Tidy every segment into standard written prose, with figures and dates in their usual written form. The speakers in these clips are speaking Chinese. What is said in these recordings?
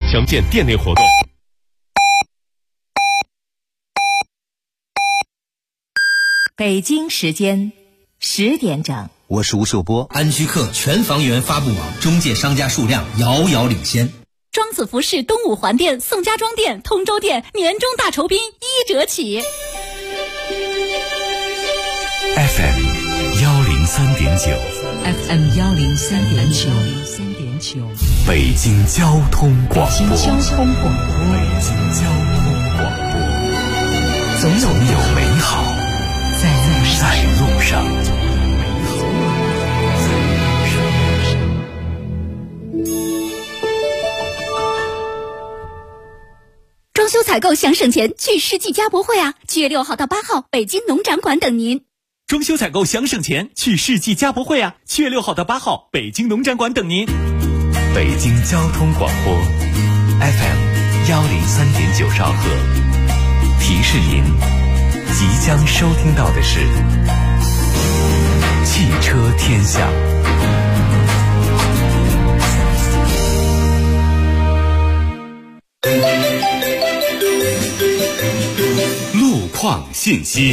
详见店内活动。 北京时间10点整， 我是吴秀波。 安居客全房源发布网中介商家数量遥遥领先。 庄子服饰东五环店、宋家庄店、通州店年终大酬宾1折起。 FM 103.9 北京交通广播，总有美好在路上。 装修采购想省钱，去世纪家博会啊！7月6号到8号，北京农展馆等您。 装修采购想省钱，去世纪家博会啊！7月6号到8号，北京农展馆等您。 北京交通广播 FM 103.9兆赫，提示您即将收听到的是汽车天下。路况信息。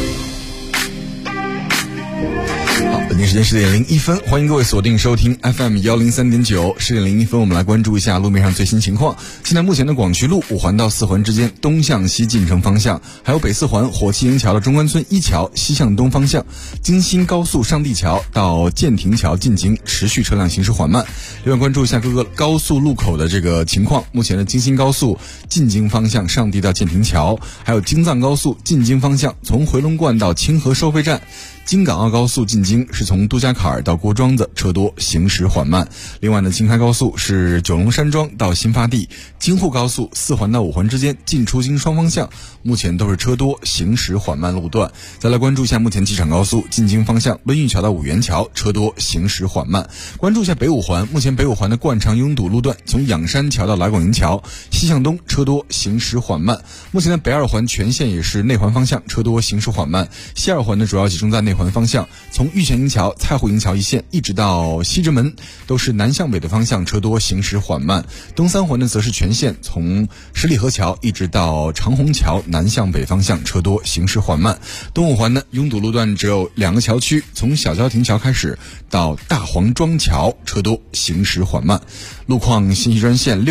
北京时间10点01分，欢迎各位锁定收听 FM 103.9。10点01分，我们来关注一下路面上最新情况。现在目前的广渠路5环到4环之间东向西进城方向，还有北4环火器营桥的中关村一桥西向东方向，京新高速上地桥到建亭桥进京持续车辆行驶缓慢。另外关注一下各个高速路口的这个情况。目前的京新高速进京方向上地到建亭桥，还有京藏高速进京方向从回龙观到清河收费站。京港澳高速进京是从杜家坎儿到郭庄子，车多行驶缓慢。另外呢，京开高速是九龙山庄到新发地，京沪高速4环到5环之间进出京双方向，目前都是车多行驶缓慢路段。再来关注一下目前机场高速进京方向温榆桥到五元桥，车多行驶缓慢。关注一下北5环，目前北5环的惯常拥堵路段从仰山桥到来广营桥西向东，车多行驶缓慢。目前的北2环全线也是内环方向车多行驶缓慢，西2环呢主要集中在内环方向，从玉泉营桥、蔡湖营桥一线一直到西直门，都是南向北的方向，车多行驶缓慢。东3环呢，则是全线从十里河桥一直到长虹桥南向北方向，车多行驶缓慢。东5环呢，拥堵路段只有2个桥区，从小交亭桥开始到大黄庄桥，车多行驶缓慢。路况信息专线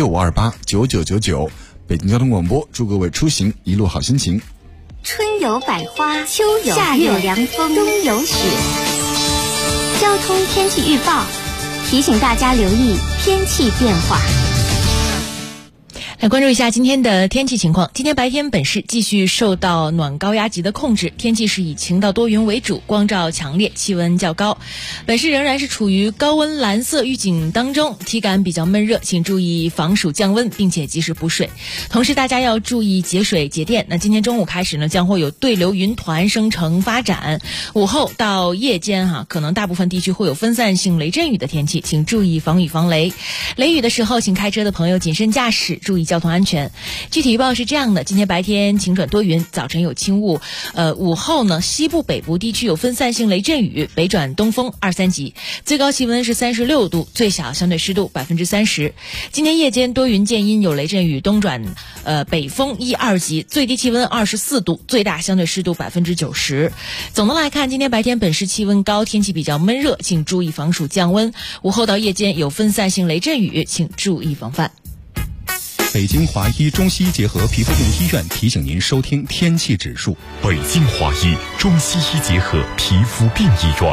65289999，北京交通广播，祝各位出行一路好心情。 春有百花，秋有夏有凉风，冬有雪。交通天气预报提醒大家留意天气变化。 来关注一下今天的天气情况。今天白天本市继续受到暖高压级的控制，天气是以晴到多云为主，光照强烈，气温较高。本市仍然是处于高温蓝色预警当中，体感比较闷热，请注意防暑降温，并且及时补水。同时大家要注意节水节电。那今天中午开始呢，将会有对流云团生成发展，午后到夜间可能大部分地区会有分散性雷阵雨的天气，请注意防雨防雷。雷雨的时候，请开车的朋友谨慎驾驶，注意交通安全。具体预报是这样的：今天白天晴转多云，早晨有轻雾，午后呢，西部北部地区有分散性雷阵雨，北转东风2、3级，最高气温是36度，最小相对湿度30%。今天夜间多云见阴，有雷阵雨，东转北风1、2级，最低气温24度，最大相对湿度90%。总的来看，今天白天本市气温高，天气比较闷热，请注意防暑降温。午后到夜间有分散性雷阵雨，请注意防范。 北京华医中西医结合皮肤病医院提醒您收听天气指数。 北京华医中西医结合皮肤病医院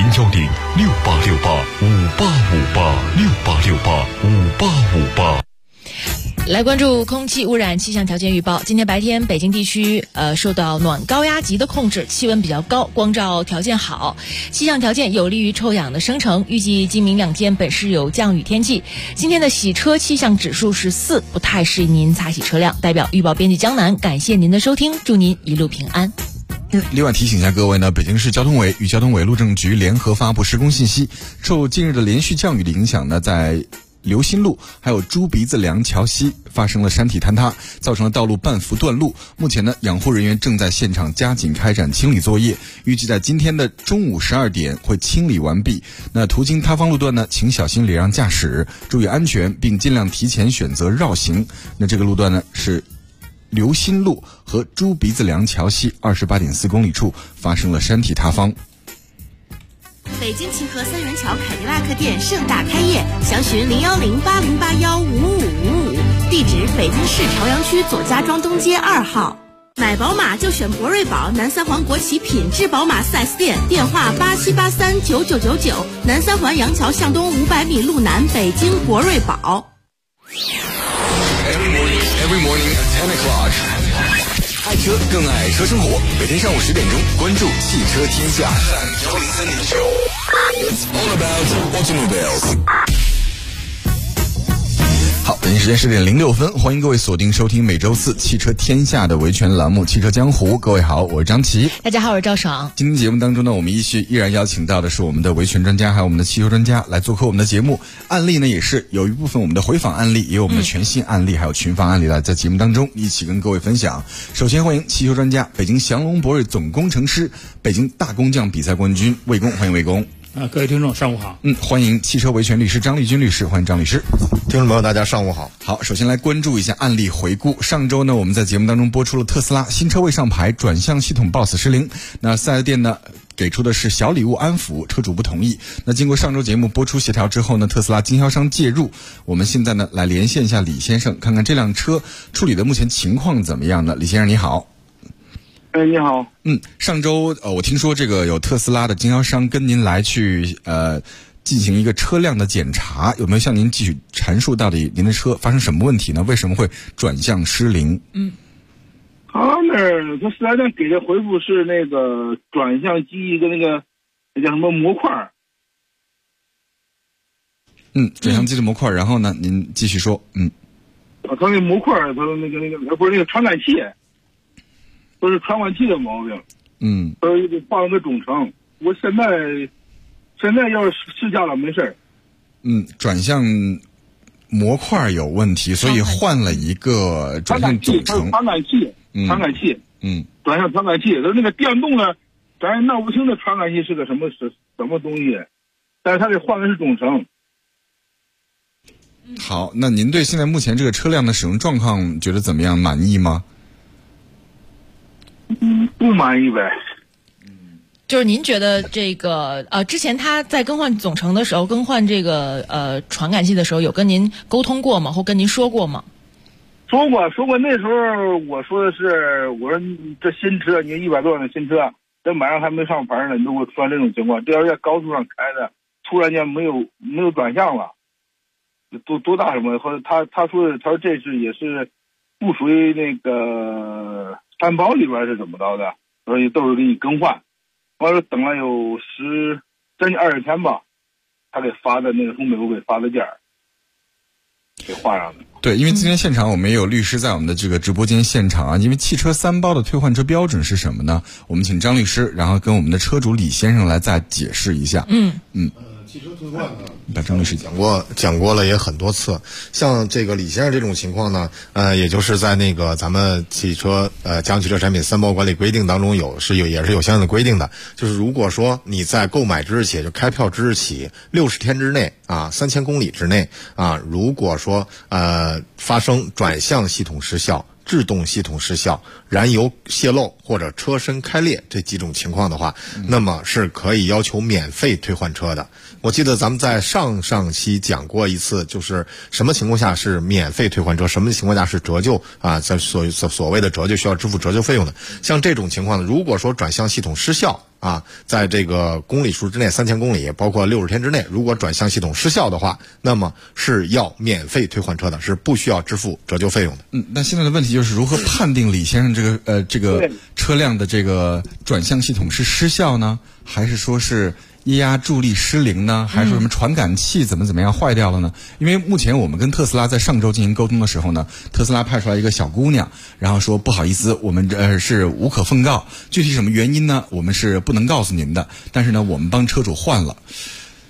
，0106868586868685858。 来关注空气污染气象条件预报。今天白天北京地区受到暖高压级的控制，气温比较高，光照条件好，气象条件有利于臭氧的生成。预计今明2天本市有降雨天气。今天的洗车气象指数是4，不太适宜您擦洗车辆。代表预报编辑江南，感谢您的收听，祝您一路平安。 另外提醒一下各位呢，北京市交通委与交通委路政局联合发布施工信息。受近日的连续降雨的影响呢，在刘新路还有猪鼻子梁桥西发生了山体坍塌，造成了道路半幅断路。目前呢，养护人员正在现场加紧开展清理作业，预计在今天的中午12点会清理完毕。那途经塌方路段呢，请小心礼让驾驶，注意安全，并尽量提前选择绕行。那这个路段呢是刘新路和猪鼻子梁桥西28.4公里处发生了山体塌方。 北京齐河三元桥凯迪拉克店盛大开业，详询01080815555，地址北京市朝阳区左家庄东街2号。买宝马就选博瑞宝，南三环国企品质宝马 4S 店，电话87839999，南三环杨桥向东500米路南，北京博瑞宝。 Every morning at 10 o'clock， 爱车更爱车生活。每天上午10点钟，关注汽车天下103.9。It's all about automobiles。好，北京时间10点06分，欢迎各位锁定收听每周四汽车天下的维权栏目《汽车江湖》。各位好，我是张琪。 大家好，我是赵爽。 今天节目当中呢，我们依然邀请到的是我们的维权专家，还有我们的汽修专家来做客我们的节目。案例呢，也是有一部分我们的回访案例，也有我们的全新案例，还有群访案例来在节目当中一起跟各位分享。首先欢迎汽修专家、北京祥龙博瑞总工程师、北京大工匠比赛冠军魏工，欢迎魏工。 各位听众上午好。 欢迎汽车维权律师张立军律师，欢迎张律师。 听众朋友大家上午好。 好，首先来关注一下案例回顾。上周呢，我们在节目当中播出了特斯拉新车未上牌，转向系统 BOSS 失灵。那4S店呢给出的是小礼物安抚，车主不同意。那经过上周节目播出协调之后呢，特斯拉经销商介入。我们现在呢来连线一下李先生，看看这辆车处理的目前情况怎么样呢？李先生你好。 你好。 上周我听说这个有特斯拉的经销商跟您来去进行一个车辆的检查，有没有向您继续阐述到底您的车发生什么问题呢？为什么会转向失灵？ 他4S店给的回复是那个转向机一个那叫什么模块。 转向机的模块，然后呢，您继续说。 他那模块，他说那个不是那个传感器。都是传感器的毛病，他说得换了个总成。我现在要是试驾了没事。 转向模块有问题，所以换了一个转向总成。 传感器，转向传感器，那个电动的，咱也闹不清这传感器是个什么东西，但是他得换的是总成。 好，那您对现在目前这个车辆的使用状况觉得怎么样？满意吗？ 不满意呗。 就是您觉得这个之前他在更换总成的时候，更换这个传感器的时候，有跟您沟通过吗？或跟您说过吗？ 说过。那时候我说的是，我说这新车，你100多万的新车，这马上还没上牌呢，你如果出现这种情况，这要是在高速上开的，突然间没有转向了，多大什么？或者他说这是也是不属于那个担保里边是怎么着的，所以都是给你更换。完了等了有将近20天吧，他给发的那个从美国给发的件儿，给换上的。 对，因为今天现场我们也有律师在我们的这个直播间现场啊。因为汽车3包的退换车标准是什么呢？我们请张律师，然后跟我们的车主李先生来再解释一下。 汽车退换呢， 把张律师讲过了也很多次。像这个李先生这种情况呢，也就是在那个咱们汽车家用汽车产品3包管理规定当中也是有相应的规定的。就是如果说你在购买之日起，就开票之日起60天之内3000公里之内如果说发生转向系统失效、制动系统失效、燃油泄漏或者车身开裂这几种情况的话，那么是可以要求免费退换车的。我记得咱们在上期讲过一次，就是什么情况下是免费退换车，什么情况下是折旧在所谓的折旧需要支付折旧费用的。像这种情况呢，如果说转向系统失效在这个公里数之内3000公里，包括60天之内，如果转向系统失效的话，那么是要免费退换车的，是不需要支付折旧费用的。 那现在的问题就是如何判定李先生这个车辆的这个转向系统是失效呢，还是说是液压助力失灵呢，还是说什么传感器怎么样坏掉了呢？因为目前我们跟特斯拉在上周进行沟通的时候呢，特斯拉派出来一个小姑娘，然后说不好意思，我们是无可奉告，具体什么原因呢，我们是不能告诉您的，但是呢我们帮车主换了。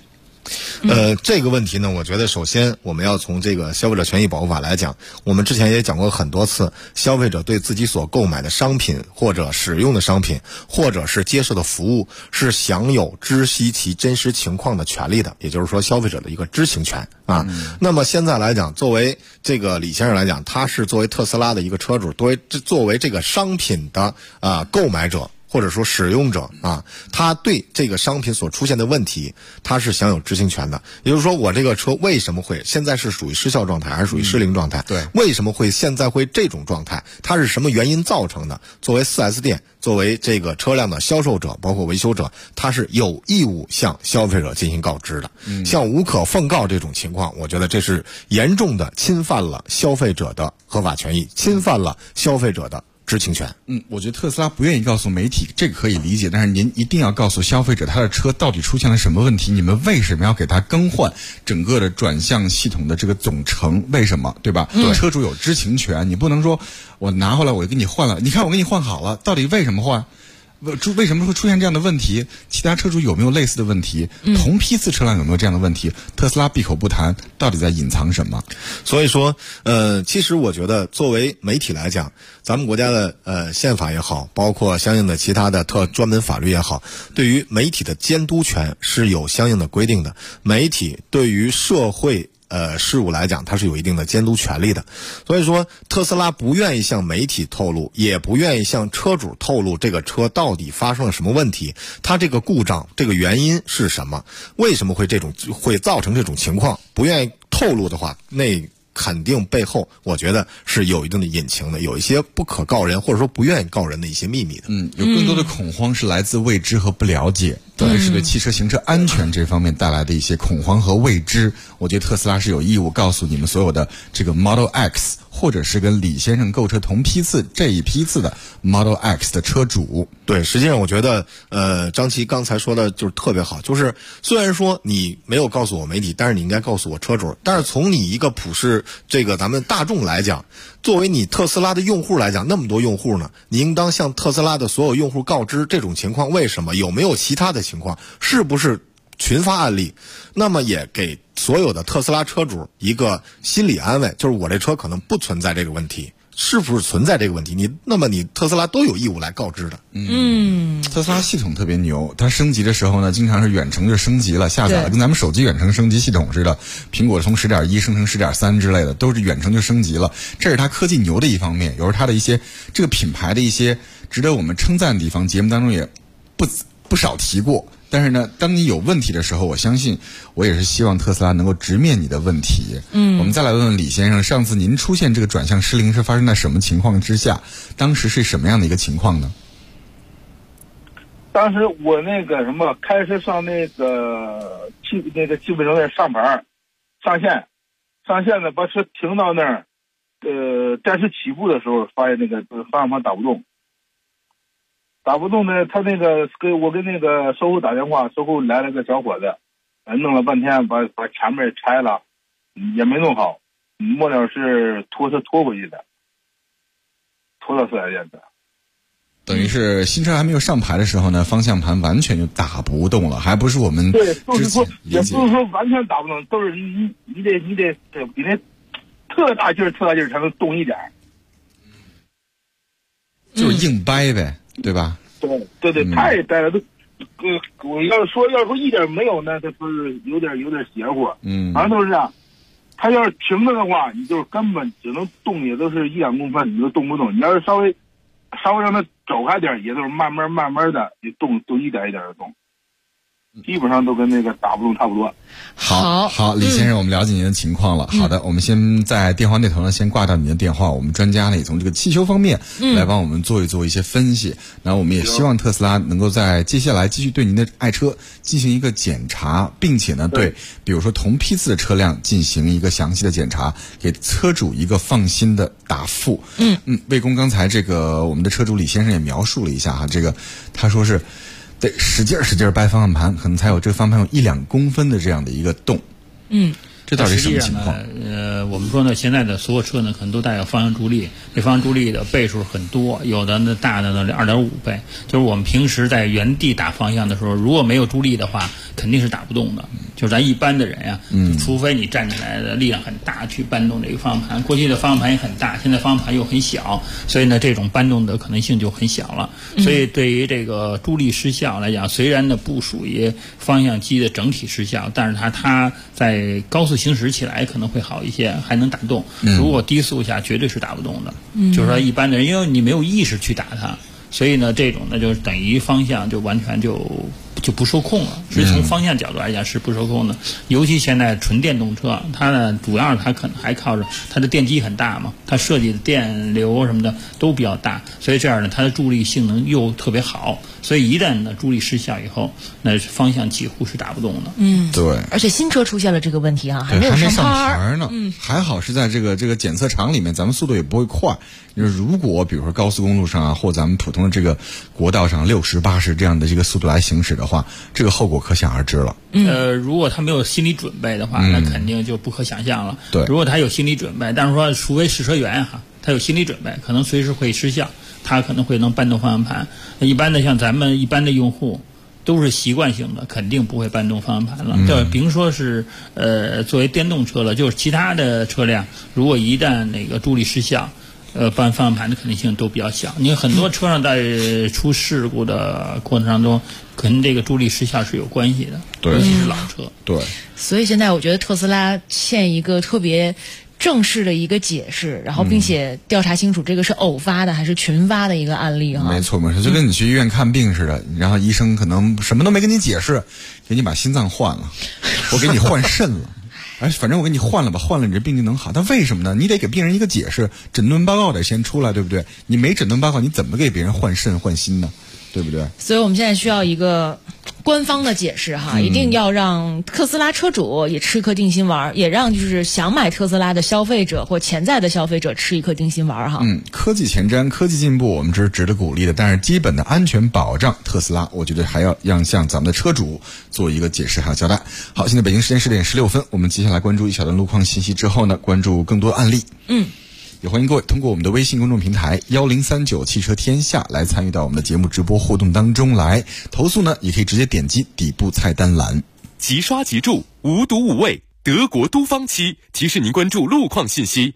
这个问题呢，我觉得首先我们要从这个消费者权益保护法来讲，我们之前也讲过很多次，消费者对自己所购买的商品或者使用的商品或者是接受的服务是享有知悉其真实情况的权利的，也就是说消费者的一个知情权啊。那么现在来讲，作为这个李先生来讲，他是作为特斯拉的一个车主，作为这个商品的购买者或者说使用者啊，他对这个商品所出现的问题，他是享有知情权的。也就是说，我这个车为什么会现在是属于失效状态还是属于失灵状态？对，为什么会现在会这种状态？它是什么原因造成的？作为 4S 店，作为这个车辆的销售者，包括维修者，他是有义务向消费者进行告知的。像无可奉告这种情况，我觉得这是严重的侵犯了消费者的合法权益，侵犯了消费者的知情权。 我觉得特斯拉不愿意告诉媒体，这个可以理解，但是您一定要告诉消费者他的车到底出现了什么问题，你们为什么要给他更换整个的转向系统的这个总成，为什么，对吧？车主有知情权，你不能说我拿回来我就给你换了，你看我给你换好了，到底为什么换？为什么会出现这样的问题？其他车主有没有类似的问题？同批次车辆有没有这样的问题？特斯拉闭口不谈，到底在隐藏什么？ 所以说，其实我觉得作为媒体来讲，咱们国家的宪法也好，包括相应的其他的专门法律也好，对于媒体的监督权是有相应的规定的。媒体对于社会事务来讲，它是有一定的监督权利的。所以说，特斯拉不愿意向媒体透露，也不愿意向车主透露这个车到底发生了什么问题，它这个故障这个原因是什么，为什么会造成这种情况，不愿意透露的话，那肯定背后我觉得是有一定的隐情的，有一些不可告人或者说不愿意告人的一些秘密的。 有更多的恐慌是来自未知和不了解，特别是对汽车行车安全这方面带来的一些恐慌和未知。我觉得特斯拉是有义务告诉你们所有的这个 Model X， 或者是跟李先生购车同批次这一批次的 Model X 的车主。 对，实际上我觉得张琪刚才说的就是特别好，就是虽然说你没有告诉我媒体，但是你应该告诉我车主。但是从你一个普世这个咱们大众来讲，作为你特斯拉的用户来讲，那么多用户呢，你应当向特斯拉的所有用户告知这种情况为什么，有没有其他的情况，是不是群发案例，那么也给所有的特斯拉车主一个心理安慰，就是我这车可能不存在这个问题，是不是存在这个问题，那么你特斯拉都有义务来告知的。 特斯拉系统特别牛，它升级的时候呢，经常是远程就升级了，下载了，跟咱们手机远程升级系统似的，苹果从 10.1 升成 10.3 之类的，都是远程就升级了。这是它科技牛的一方面，有时候它的一些这个品牌的一些值得我们称赞的地方，节目当中也不少提过。但是呢，当你有问题的时候，我相信我也是希望特斯拉能够直面你的问题。我们再来问问李先生，上次您出现这个转向失灵是发生在什么情况之下？当时是什么样的一个情况呢？ 当时我那个什么，开车上那个汽配城那上牌上线呢，把车停到那儿，暂时起步的时候，发现那个方向盘打不动呢，他那个我跟那个售后打电话，售后来了个小伙子，弄了半天把前面拆了，也没弄好，末了是拖车拖回去的，拖到4S店的。 等于是新车还没有上牌的时候呢，方向盘完全就打不动了，还不是我们对，就是说也不是说完全打不动，都是你得比那特大劲儿才能动一点， 就是硬掰呗，对吧？ 对，太呆了，都我要是说一点没有呢，他说是有点邪乎，反正都是这样。他要是停了的话，你就根本只能动，也都是1-2公分，你就动不动。你要是稍微让它走开点，也都是慢慢的，你动一点一点的动，基本上都跟那个打不动差不多。 好，李先生，我们了解您的情况了。好的，我们先在电话那头呢，先挂掉您的电话。我们专家呢也从这个汽修方面来帮我们做一些分析。然后我们也希望特斯拉能够在接下来继续对您的爱车进行一个检查，并且呢对比如说同批次的车辆进行一个详细的检查，给车主一个放心的答复。魏工刚才这个我们的车主李先生也描述了一下哈，这个他说是得使劲掰方向盘，可能才有这个方向盘有1-2公分的这样的一个洞。 这到底什么情况？ 我们说呢，现在的所有车呢，可能都带有方向助力，这方向助力的倍数很多，有的呢大的呢2.5倍。就是我们平时在原地打方向的时候，如果没有助力的话，肯定是打不动的。就是咱一般的人呀，除非你站起来的力量很大去搬动这个方向盘。过去的方向盘也很大，现在方向盘又很小，所以呢，这种搬动的可能性就很小了。所以对于这个助力失效来讲，虽然呢不属于方向机的整体失效，但是它在高速行驶起来可能会好一些，还能打动。如果低速下绝对是打不动的。就是说一般的人，因为你没有意识去打它，所以呢这种呢就等于方向就完全就不受控了。所以从方向角度来讲是不受控的。尤其现在纯电动车，它呢主要它可能还靠着它的电机很大嘛，它设计的电流什么的都比较大，所以这样呢它的助力性能又特别好。所以一旦呢助力失效以后，那方向几乎是打不动的。 对。 而且新车出现了这个问题啊，还没上牌呢。还好是在这个检测场里面，咱们速度也不会快。就是如果比如说高速公路上啊，或咱们普通的这个国道上60、80这样的这个速度来行驶的话，这个后果可想而知了。 如果他没有心理准备的话，那肯定就不可想象了。 对。 如果他有心理准备，但是说除非试车员他有心理准备，可能随时会失效，他可能会能搬动方向盘。一般的像咱们一般的用户都是习惯性的，肯定不会搬动方向盘了。就比如说是作为电动车了，就是其他的车辆，如果一旦那个助力失效，搬方向盘的可能性都比较小。你很多车上在出事故的过程当中，跟这个助力失效是有关系的，尤其是老车。 对。 所以现在我觉得特斯拉欠一个特别正式的一个解释，然后并且调查清楚这个是偶发的还是群发的一个案例没错，就跟你去医院看病似的，然后医生可能什么都没跟你解释，给你把心脏换了，我给你换肾了。反正我给你换了吧，换了你这病就能好。但为什么呢？你得给病人一个解释，诊断报告得先出来，对不对？你没诊断报告，你怎么给别人换肾换心呢？对不对？ 所以我们现在需要一个官方的解释一定要让特斯拉车主也吃一颗定心丸，也让就是想买特斯拉的消费者或潜在的消费者吃一颗定心丸科技前瞻，科技进步，我们这是值得鼓励的。但是基本的安全保障，特斯拉我觉得还要让向咱们的车主做一个解释还有交代。好，现在北京时间10点16分，我们接下来关注一小段路况信息之后呢，关注更多案例。也欢迎各位通过我们的微信公众平台1039汽车天下来参与到我们的节目直播互动当中来。投诉呢，也可以直接点击底部菜单栏。 即刷即住，无毒无味，德国都方漆提示您关注路况信息。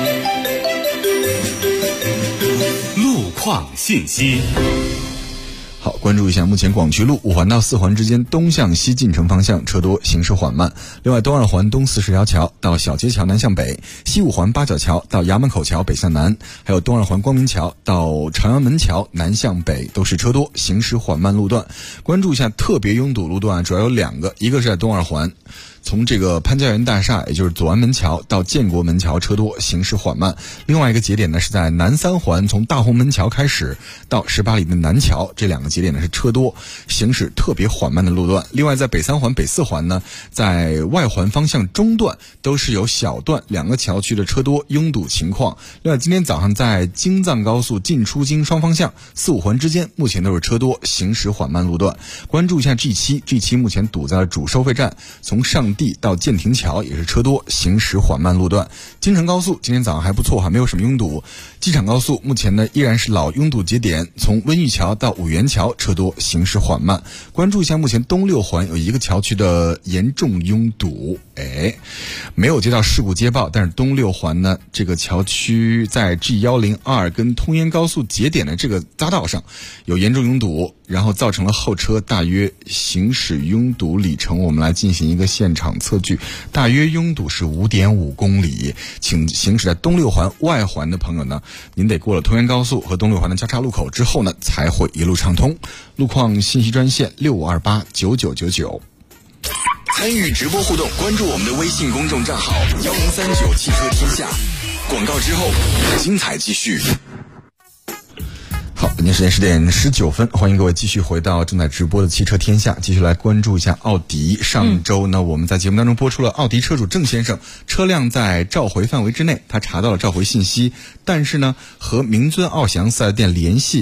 路况信息。 好，关注一下目前广渠路5环到4环之间东向西进城方向车多，行驶缓慢。另外，东2环东四十条桥到小街桥南向北，西5环八角桥到衙门口桥北向南，还有东2环光明桥到朝阳门桥南向北都是车多，行驶缓慢路段。关注一下特别拥堵路段主要有2个，一个是在东2环。从这个潘家园大厦，也就是左安门桥到建国门桥车多，行驶缓慢。另外一个节点呢是在南3环，从大红门桥开始到18里的南桥，这2个节点呢是车多，行驶特别缓慢的路段。另外在北3环、北4环呢，在外环方向中段都是有小段2个桥区的车多拥堵情况。另外今天早上在京藏高速进出京双方向4、5环之间，目前都是车多，行驶缓慢路段。关注一下 G7 目前堵在了主收费站，从上地到建亭桥也是车多，行驶缓慢路段。京承高速今天早上还不错，还没有什么拥堵。机场高速目前呢依然是老拥堵节点，从温榆桥到五原桥车多，行驶缓慢。关注一下目前东6环有一个桥区的严重拥堵，没有接到事故接报，但是东6环呢这个桥区在 G102 跟通烟高速节点的这个匝道上有严重拥堵，然后造成了后车大约行驶拥堵里程，我们来进行一个现场测距，大约拥堵是 5.5 公里。请行驶在东6环外环的朋友呢，您得过了通烟高速和东6环的交叉路口之后呢，才会一路畅通。路况信息专线65289999。 参与直播互动，关注我们的微信公众账号1039汽车天下。广告之后，精彩继续。 好，北京时间10点19分，欢迎各位继续回到正在直播的汽车天下，继续来关注一下奥迪。上周呢，我们在节目当中播出了奥迪车主郑先生车辆在召回范围之内，他查到了召回信息，但是呢，和明尊奥翔4S店联系，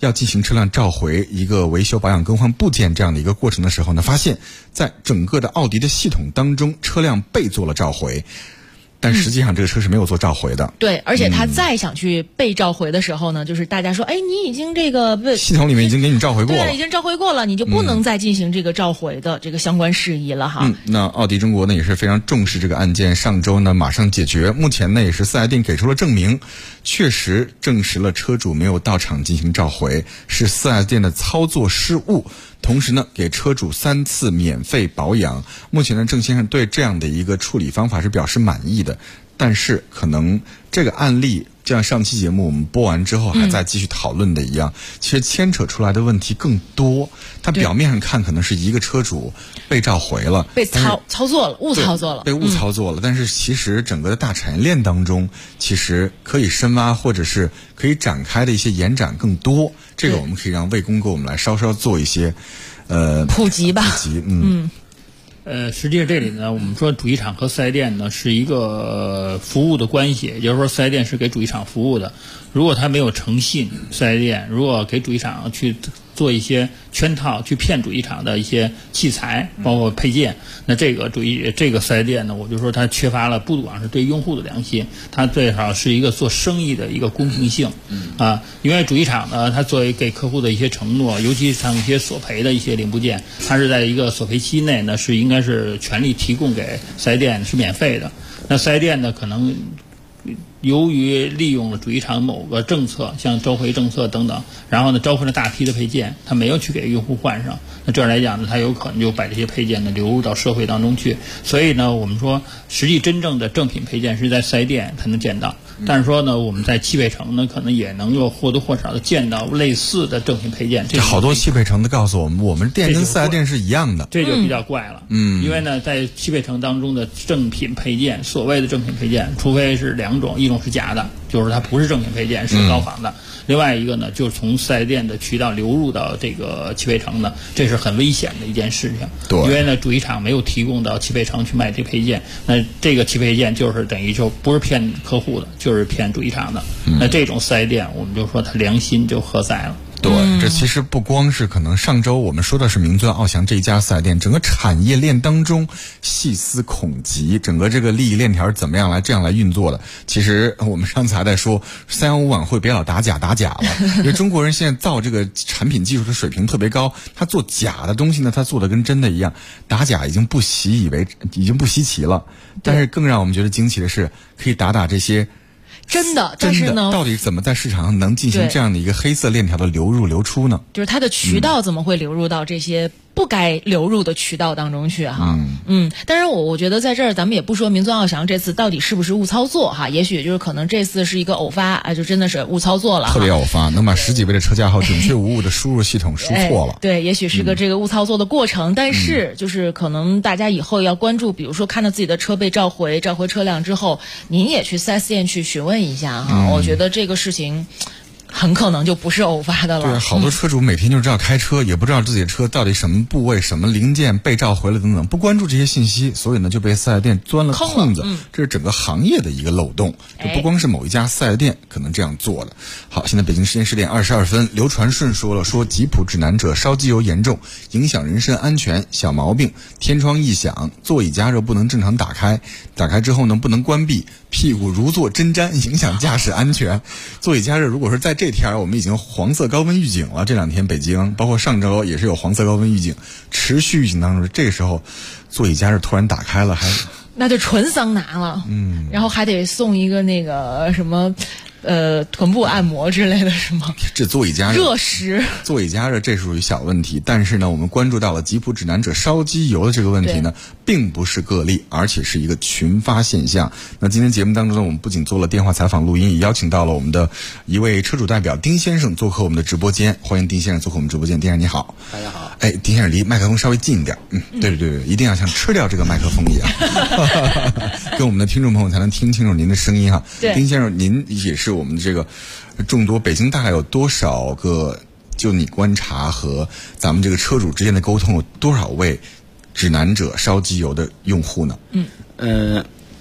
要进行车辆召回一个维修保养更换部件这样的一个过程的时候呢，发现在整个的奥迪的系统当中，车辆被做了召回。但实际上这个车是没有做召回的。 对，而且他再想去被召回的时候呢，就是大家说，哎，你已经这个系统里面已经给你召回过了， 对，已经召回过了，你就不能再进行这个召回的这个相关事宜了哈。 那奥迪中国呢也是非常重视这个案件，上周呢马上解决。目前呢也是4S店给出了证明，确实证实了车主没有到场进行召回，是4S店的操作失误。同时呢，给车主3次免费保养。目前呢，郑先生对这样的一个处理方法是表示满意的，但是可能这个案例，就像上期节目我们播完之后还在继续讨论的一样，其实牵扯出来的问题更多。它表面上看可能是一个车主被召回了， 被操作了，误操作了， 被误操作了。但是其实整个的大产业链当中，其实可以深挖或者是可以展开的一些延展更多。这个我们可以让魏工给我们来稍稍做一些普及吧。 普及， 实际上这里呢，我们说主机厂和4S店呢是一个服务的关系，也就是说4S店是给主机厂服务的。如果他没有诚信，4S店如果给主机厂去做一些圈套，去骗主机厂的一些器材，包括配件，那这个4S店呢，我就说它缺乏了不光是对用户的良心，它最少是一个做生意的一个公平性因为主机厂呢，它作为给客户的一些承诺，尤其像一些索赔的一些零部件，它是在一个索赔期内呢，是应该是全力提供给4S店是免费的。那4S店呢，可能由于利用了主机厂某个政策，像召回政策等等，然后呢召回了大批的配件，他没有去给用户换上，那这样来讲呢，他有可能就把这些配件呢流入到社会当中去。所以呢，我们说实际真正的正品配件是在4S店才能见到，但是说呢，我们在汽配城呢，可能也能够或多或少的见到类似的正品配件。 这好多汽配城都告诉我们店跟4S店是一样的， 这就比较怪了。因为呢，在汽配城当中的正品配件，所谓的正品配件，除非是2种，一种是假的，就是它不是正品配件，是高仿的；另外一个呢，就是从4S店的渠道流入到这个汽配城的，这是很危险的一件事情。 对， 因为呢，主机厂没有提供到汽配城去卖这配件，那这个汽配件就是等于就不是骗客户的，就是骗主机厂的。那这种4S店，我们就说它良心就何在了。 对，这其实不光是可能上周我们说的是名钻奥翔这一家4S店，整个产业链当中细思恐极，整个这个利益链条怎么样来这样来运作的。其实我们上次还在说315晚会别老打假了，因为中国人现在造这个产品技术的水平特别高，他做假的东西呢，他做的跟真的一样，打假已经不稀奇了。但是更让我们觉得惊奇的是，可以打这些真的，但是呢， 到底怎么在市场上能进行这样的一个黑色链条的流入流出呢？ 就是它的渠道怎么会流入到这些不该流入的渠道当中去哈？但是我觉得在这儿咱们也不说名钻奥翔这次到底是不是误操作哈，也许就是可能这次是一个偶发就真的是误操作了， 特别偶发，能把10几位的车架号准确无误的输入系统输错了。 对，也许是个这个误操作的过程，但是就是可能大家以后要关注，比如说看到自己的车被召回车辆之后，您也去4S店去询问一下哈，我觉得这个事情很可能就不是偶发的了。 对，好多车主每天就知道开车，也不知道自己的车到底什么部位、什么零件被召回了等等，不关注这些信息，所以呢就被4S店钻了空子。这是整个行业的一个漏洞，就不光是某一家4S店可能这样做的。好，现在北京时间10点22分，刘传顺说吉普指南者烧机油严重，影响人身安全，小毛病，天窗异响，座椅加热不能正常打开，打开之后呢不能关闭，屁股如坐针毡，影响驾驶安全。座椅加热如果是在这天我们已经黄色高温预警了，这2天北京包括上周也是有黄色高温预警，持续预警当中，这个时候座椅加热突然打开了， 那就纯桑拿了。然后还得送一个那个什么臀部按摩之类的是吗？ 这座椅加热热食， 座椅加热这属于小问题，但是呢，我们关注到了吉普指南者烧机油的这个问题呢，并不是个例，而且是一个群发现象。那今天节目当中呢，我们不仅做了电话采访录音，也邀请到了我们的一位车主代表丁先生做客我们的直播间。欢迎丁先生做客我们直播间。丁先生你好。 大家好。 丁先生离麦克风稍微近一点。对，一定要像吃掉这个麦克风一样，跟我们的听众朋友才能听清楚您的声音哈。丁先生，您也是我们这个众多北京大概有多少个，就你观察和咱们这个车主之间的沟通，有多少位指南者烧机油的用户呢？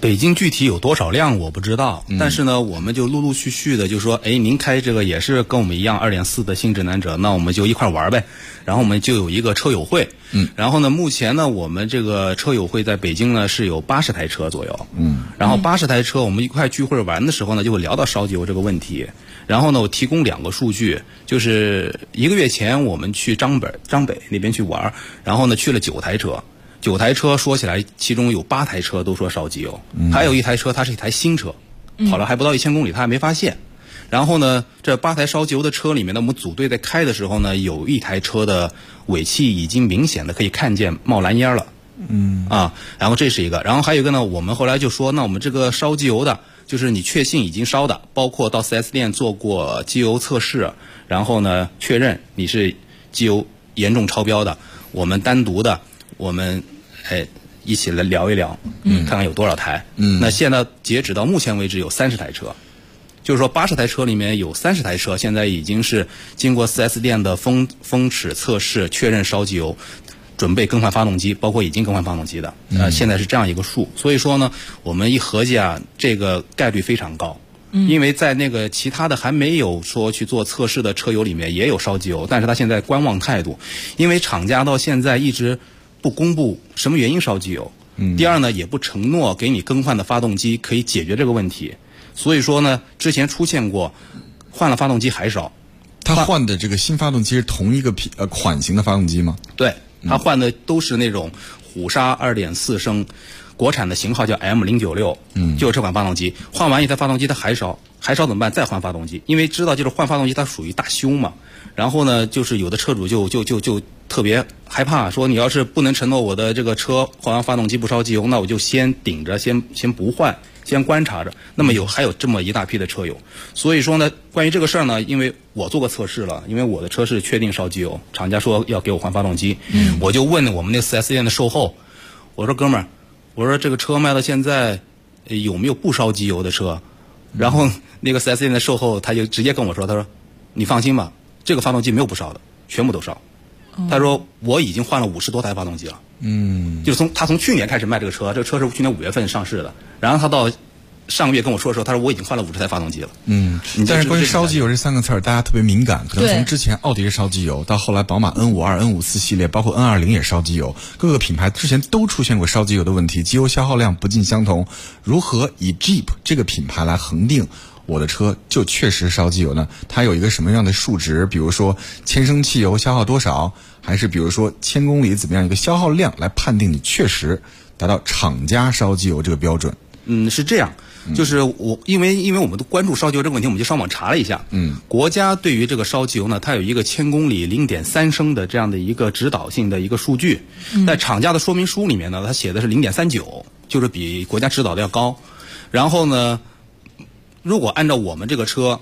北京具体有多少辆我不知道，但是呢，我们就陆陆续续的就说，哎，您开这个也是跟我们一样2.4的新指南者，那我们就一块玩呗。然后我们就有一个车友会，然后呢，目前呢，我们这个车友会在北京呢是有80台车左右，然后80台车我们一块聚会玩的时候呢，就会聊到烧机油这个问题。然后呢，我提供2个数据，就是1个月前我们去张北那边去玩，然后呢去了9台车。9台车说起来，其中有8台车都说烧机油，还有1台车它是一台新车，跑了还不到1000公里，他还没发现。然后呢，这8台烧机油的车里面呢，我们组队在开的时候呢，有1台车的尾气已经明显的可以看见冒蓝烟了，然后这是一个，然后还有一个呢，我们后来就说，那我们这个烧机油的，就是你确信已经烧的，包括到 4S 店做过机油测试，然后呢确认你是机油严重超标的，我们单独的我们一起来聊一聊，看看有多少台。那现在截止到目前为止有30台车，就是说80台车里面有30台车现在已经是经过 4S 店的风尺测试确认烧机油，准备更换发动机，包括已经更换发动机的，现在是这样一个数。所以说呢，我们一合计啊，这个概率非常高。因为在那个其他的还没有说去做测试的车友里面也有烧机油，但是他现在观望态度，因为厂家到现在一直不公布什么原因烧机油，第二呢也不承诺给你更换的发动机可以解决这个问题，所以说呢之前出现过换了发动机还烧。 他换的这个新发动机是同一个款型的发动机吗？ 对，他换的都是那种虎鲨2.4升，国产的型号叫 M096，就是这款发动机。换完一台发动机它还烧怎么办？再换发动机，因为知道就是换发动机它属于大修嘛。然后呢，就是有的车主就特别害怕，说你要是不能承诺我的这个车换完发动机不烧机油，那我就先顶着，先不换，先观察着。那么还有这么一大批的车友，所以说呢，关于这个事儿呢，因为我做过测试了，因为我的车是确定烧机油，厂家说要给我换发动机，我就问我们那 4S 店的售后，我说哥们儿，我说这个车卖到现在有没有不烧机油的车？然后那个 4S 店的售后他就直接跟我说，他说你放心吧，这个发动机没有不烧的，全部都烧。他说我已经换了50多台发动机了，就是他从去年开始卖这个车，这个车是去年5月份上市的，然后他到上个月跟我说的时候，他说我已经换了50台发动机了。 但是关于烧机油这3个字儿，大家特别敏感，可能从之前奥迪是烧机油，到后来宝马 N52、N54 系列，包括 N20 也烧机油，各个品牌之前都出现过烧机油的问题，机油消耗量不尽相同。如何以 Jeep 这个品牌来恒定我的车就确实烧机油呢？它有一个什么样的数值？比如说千升汽油消耗多少，还是比如说1000公里怎么样一个消耗量来判定你确实达到厂家烧机油这个标准？ 是这样。就是因为我们都关注烧机油这个问题，我们就上网查了一下。国家对于这个烧机油呢，它有一个1000公里0.3升的这样的一个指导性的一个数据。在厂家的说明书里面呢，它写的是0.39，就是比国家指导的要高。然后呢，如果按照我们这个车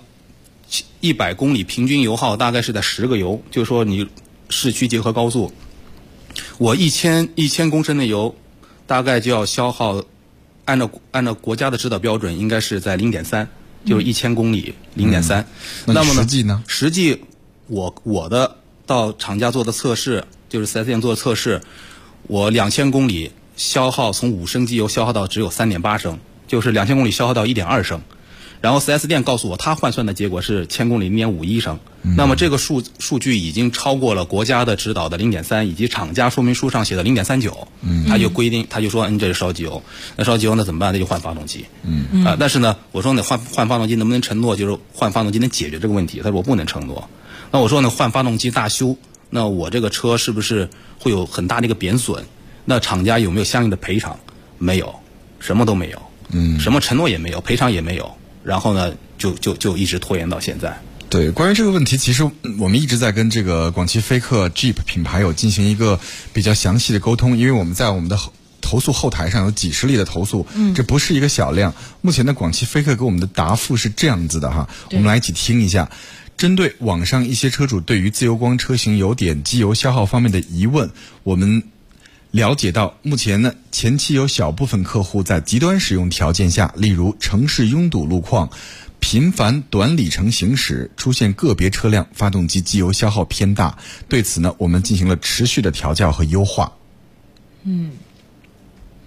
100公里平均油耗大概是在10个油，就是说你市区结合高速，我1000公升的油大概就要消耗。按照国家的指导标准，应该是在0.3，就是1000公里0.3。那么呢，实际我的到厂家做的测试，就是 4S 店做的测试，我2000公里消耗从5升机油消耗到只有3.8升，就是2000公里消耗到1.2升。然后 4S 店告诉我，他换算的结果是1000公里0.51升。那么这个数据已经超过了国家的指导的0.3，以及厂家说明书上写的0.39。他就规定，他就说，这是烧机油。那烧机油那怎么办？那就换发动机。但是呢，我说呢，换发动机能不能承诺，就是换发动机能解决这个问题？他说我不能承诺。那我说呢，换发动机大修，那我这个车是不是会有很大的一个贬损？那厂家有没有相应的赔偿？没有，什么都没有。什么承诺也没有，赔偿也没有。然后呢，就一直拖延到现在。 对，关于这个问题，其实我们一直在跟这个广汽菲克 Jeep 品牌有进行一个比较详细的沟通，因为我们在我们的投诉后台上有几十例的投诉，这不是一个小量。目前的广汽菲克给我们的答复是这样子的哈，我们来一起听一下。针对网上一些车主对于自由光车型油点机油消耗方面的疑问，我们了解到，目前呢，前期有小部分客户在极端使用条件下，例如城市拥堵路况、频繁短里程行驶，出现个别车辆发动机机油消耗偏大。对此呢，我们进行了持续的调教和优化。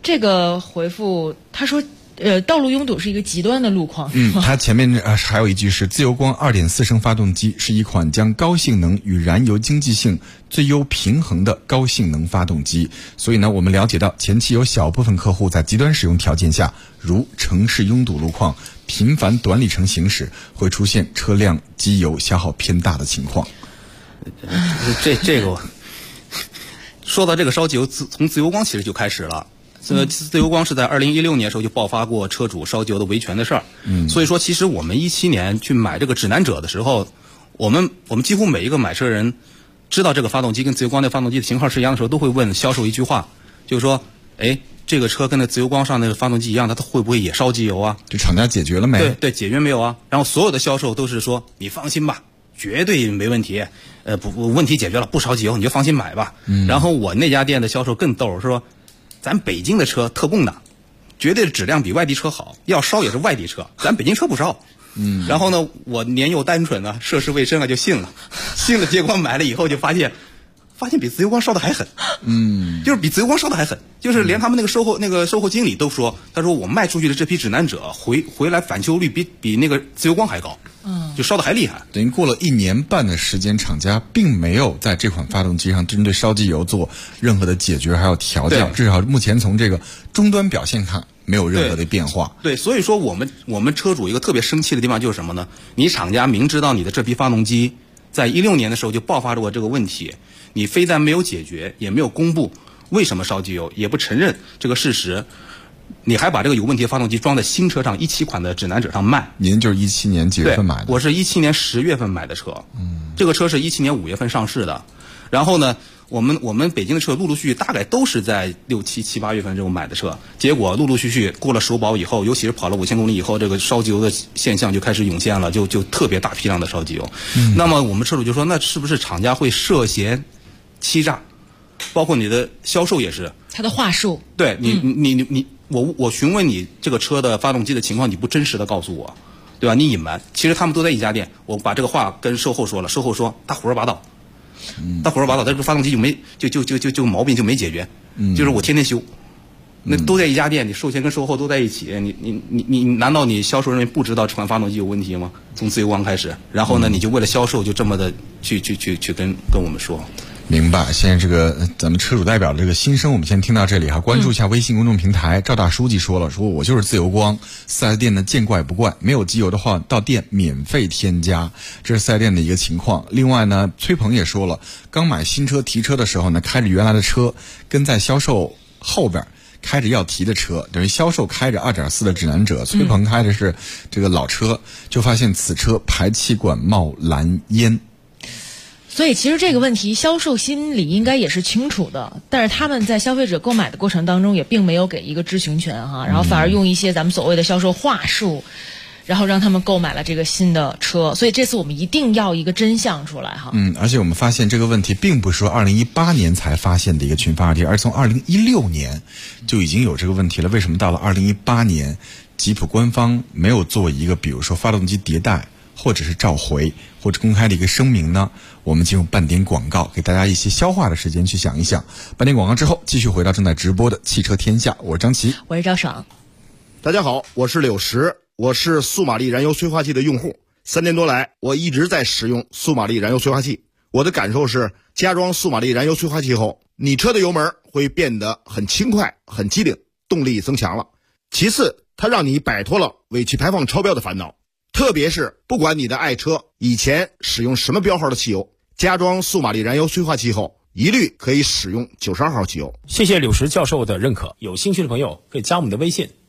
这个回复他说。道路拥堵是一个极端的路况。 它前面还有一句是自由光2.4升发动机是一款将高性能与燃油经济性最优平衡的高性能发动机。所以呢，我们了解到前期有小部分客户在极端使用条件下，如城市拥堵路况、频繁短里程行驶，会出现车辆机油消耗偏大的情况。 这个说到这个烧机油，从自由光其实就开始了。自由光是在2016年的时候就爆发过车主烧机油的维权的事儿。所以说其实我们17年去买这个指南者的时候，我们几乎每一个买车人知道这个发动机跟自由光的发动机的型号是一样的时候，都会问销售一句话，就是说，这个车跟那自由光上那个发动机一样，它会不会也烧机油啊？ 就厂家解决了没？ 对，解决没有啊？然后所有的销售都是说，你放心吧，绝对没问题，问题解决了，不烧机油，你就放心买吧。然后我那家店的销售更逗，说咱北京的车特供的，绝对质量比外地车好，要烧也是外地车，咱北京车不烧。然后呢，我年幼单纯啊，涉世未深啊，就信了，结果买了以后就发现比自由光烧的还狠。就是比自由光烧的还狠，就是连他们那个售后经理都说，他说我卖出去的这批指南者回来返修率比那个自由光还高。就烧的还厉害。 等于过了1年半的时间，厂家并没有在这款发动机上针对烧机油做任何的解决还有调教，至少目前从这个终端表现看没有任何的变化。 对，所以说我们车主一个特别生气的地方就是什么呢？你厂家明知道你的这批发动机在16年的时候就爆发过这个问题，你非但没有解决，也没有公布为什么烧机油，也不承认这个事实，你还把这个有问题的发动机装在新车上17款的指南者上卖。 您就是17年几月份买的？ 我是17年10月份买的车。这个车是17年5月份上市的。然后呢，我们北京的车陆陆续续大概都是在6、7、7、8月份这种买的车，结果陆陆续续过了首保以后，尤其是跑了5000公里以后，这个烧机油的现象就开始涌现了，就特别大批量的烧机油。那么我们车主就说，那是不是厂家会涉嫌欺诈？包括你的销售也是他的话术。 对我询问你这个车的发动机的情况，你不真实的告诉我，对吧？你隐瞒。其实他们都在一家店，我把这个话跟售后说了，售后说他胡说八道。他胡说八道，他这个发动机就毛病就没解决，就是我天天修。那都在一家店，你售前跟售后都在一起，你难道你销售人员不知道这款发动机有问题吗？从自由光开始，然后呢，你就为了销售就这么的去跟我们说。 明白。现在这个咱们车主代表的这个心声，我们先听到这里哈。关注一下微信公众平台，赵大书记说了，说我就是自由光4S店呢，见怪不怪，没有机油的话到店免费添加，这是4S店的一个情况。另外呢，崔鹏也说了，刚买新车提车的时候呢，开着原来的车，跟在销售后边开着要提的车，等于销售开着2.4的指南者，崔鹏开的是这个老车，就发现此车排气管冒蓝烟。 所以其实这个问题销售心里应该也是清楚的，但是他们在消费者购买的过程当中也并没有给一个知情权哈，然后反而用一些咱们所谓的销售话术，然后让他们购买了这个新的车。所以这次我们一定要一个真相出来哈。 而且我们发现这个问题并不是说2018年才发现的一个群发问题，而从2016年就已经有这个问题了。为什么到了2018年吉普官方没有做一个比如说发动机迭代或者是召回或者公开的一个声明呢？我们进入半点广告，给大家一些消化的时间去想一想。半点广告之后，继续回到正在直播的汽车天下，我是张琪， 我是赵爽。 大家好，我是柳石，我是速马力燃油催化器的用户。3年多来，我一直在使用速马力燃油催化器。我的感受是，加装速马力燃油催化器后，你车的油门会变得很轻快、很机灵，动力增强了。其次，它让你摆脱了尾气排放超标的烦恼。特别是不管你的爱车以前使用什么标号的汽油，加装速马力燃油催化器后，一律可以使用92号汽油。 谢谢柳石教授的认可，有兴趣的朋友可以加我们的微信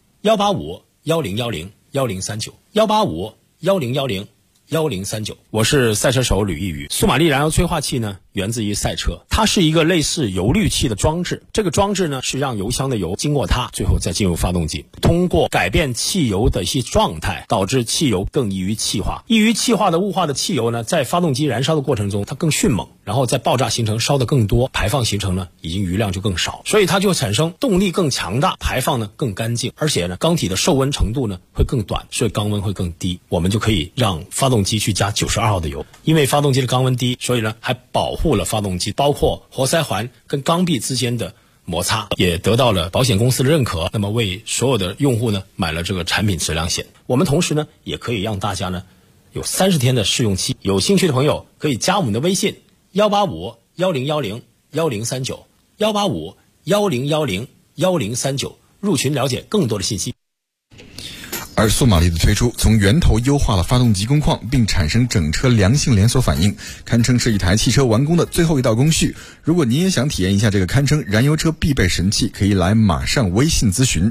185-1010-1039，185-1010-1039。我是赛车手吕一宇。速马力燃油催化器呢，源自于赛车，它是一个类似油滤器的装置。这个装置呢，是让油箱的油经过它，最后再进入发动机，通过改变汽油的一些状态，导致汽油更易于气化。易于气化的雾化的汽油呢，在发动机燃烧的过程中，它更迅猛，然后在爆炸形成烧得更多，排放形成呢，已经余量就更少，所以它就产生动力更强大，排放呢更干净，而且呢，缸体的受温程度呢会更短，所以缸温会更低。我们就可以让发动机去加92号的油，因为发动机的缸温低，所以呢还保护了发动机，包括活塞环跟缸壁之间的摩擦，也得到了保险公司的认可，那么为所有的用户呢买了这个产品质量险。我们同时呢也可以让大家呢有30天的试用期，有兴趣的朋友可以加我们的微信185-1010-1039，185-1010-1039入群了解更多的信息。 而苏马力的推出，从源头优化了发动机工况，并产生整车良性连锁反应，堪称是一台汽车完工的最后一道工序。如果您也想体验一下这个堪称燃油车必备神器，可以来马上微信咨询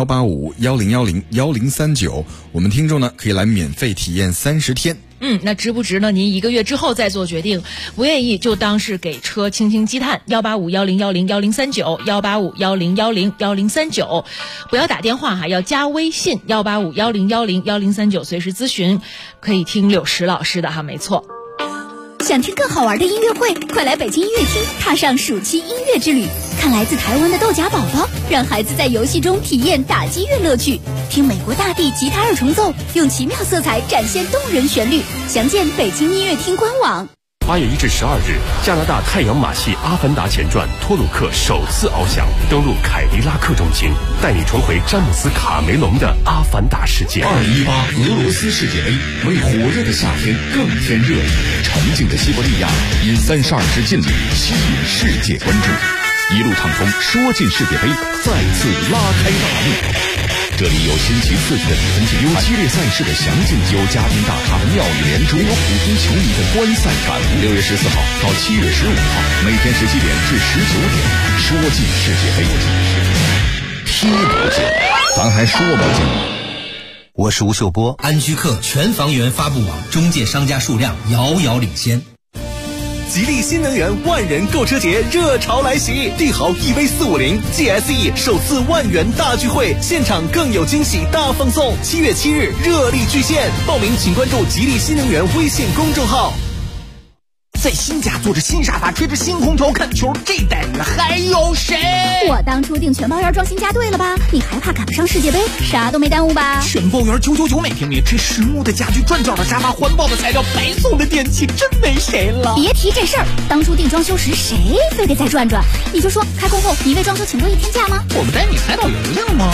185-1010-1039，我们听众呢可以来免费体验30天。 那值不值呢？您1个月之后再做决定，不愿意就当是给车轻轻积碳。185-1010-1039，185-1010-1039，不要打电话哈，要加微信185-1010-1039，随时咨询，可以听柳石老师的哈，没错。 想听更好玩的音乐会，快来北京音乐厅，踏上暑期音乐之旅，看来自台湾的豆荚宝宝，让孩子在游戏中体验打击乐乐趣，听美国大地吉他二重奏，用奇妙色彩展现动人旋律。详见北京音乐厅官网。 8月1至12日，加拿大太阳马戏《阿凡达前传》托鲁克首次翱翔，登陆凯迪拉克中心，带你重回詹姆斯·卡梅隆的阿凡达世界。 2018俄罗斯世界杯，为火热的夏天更添热力。沉静的西伯利亚因32支劲旅吸引世界关注，一路畅通，说进世界杯再次拉开马路。这里有新奇刺激的比分竞，有激烈赛事的详尽，有嘉宾大咖的妙语连珠，有普通球迷的观赛感。6月14号到7月15号，每天17点至19点，说进世界杯，踢不进，咱还说不进。 我是吴秀波，安居客全房源发布网中介商家数量遥遥领先。 吉利新能源万人购车节热潮来袭，帝豪 EV450 GSE 首次万元大聚会，现场更有惊喜大放送。7月7日热力巨献，报名请关注吉利新能源微信公众号。 在新家坐着新沙发，吹着新空调看球，这待遇还有谁？ 我当初订全包园装新家对了吧？你还怕赶不上世界杯？啥都没耽误吧？ 全包园999每平米，这实木的家具、转角的沙发、环保的材料、白送的电器，真没谁了。 别提这事儿，当初订装修时谁非得再转转？你就说开工后你为装修请多1天假吗？ 我们带你猜到流量吗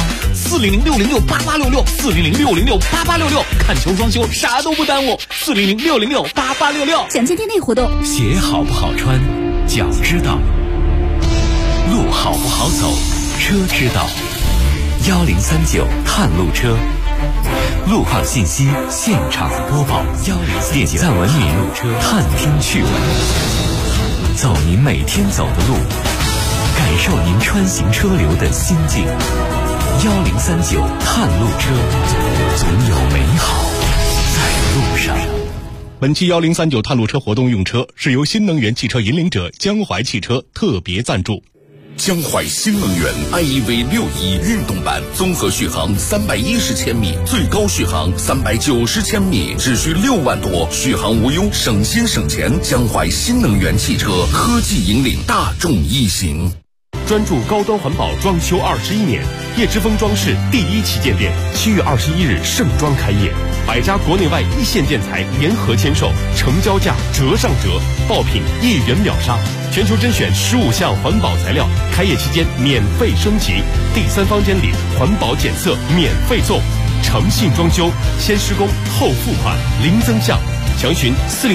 ？400-606-8866，400-606-8866，看球装修啥都不耽误。400-606-8866， 详见店内活动。 鞋好不好穿，脚知道；路好不好走，车知道。1039探路车，路况信息现场播报。点赞文明，探听趣闻，走您每天走的路，感受您穿行车流的心境。1039探路车，总有美好在路上。 本期1039探路车活动用车是由新能源汽车引领者江淮汽车特别赞助。 江淮新能源 iEV 61运动版，综合续航310千米，最高续航390千米，只需6万多，续航无忧，省心省钱。江淮新能源汽车科技引领大众一行。 专注高端环保装修21年，叶之峰装饰第1旗舰店7月21日盛装开业，100家国内外一线建材联合签售，成交价折上折，爆品1元秒杀，全球甄选15项环保材料，开业期间免费升级，第3方监理环保检测免费送，诚信装修，先施工后付款，零增项。详询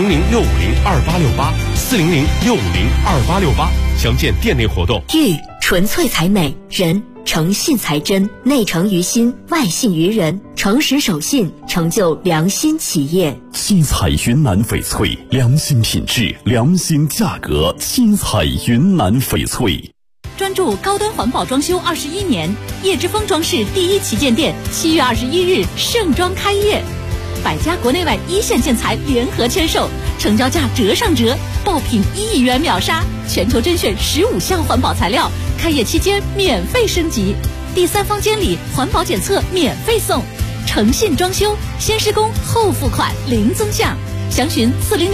400-650-2868，400-650-2868，详见店内活动。 玉纯粹才美，人诚信才真，内诚于心，外信于人，诚实守信，成就良心企业。 七彩云南翡翠，良心品质，良心价格，七彩云南翡翠。 专注高端环保装修21年，叶之峰装饰第1旗舰店7月21日盛装开业，100家国内外一线建材联合签售，成交价折上折，爆品1元秒杀，全球甄选15项环保材料，开业期间免费升级，第3方监理环保检测免费送，诚信装修，先施工后付款，零增项。详询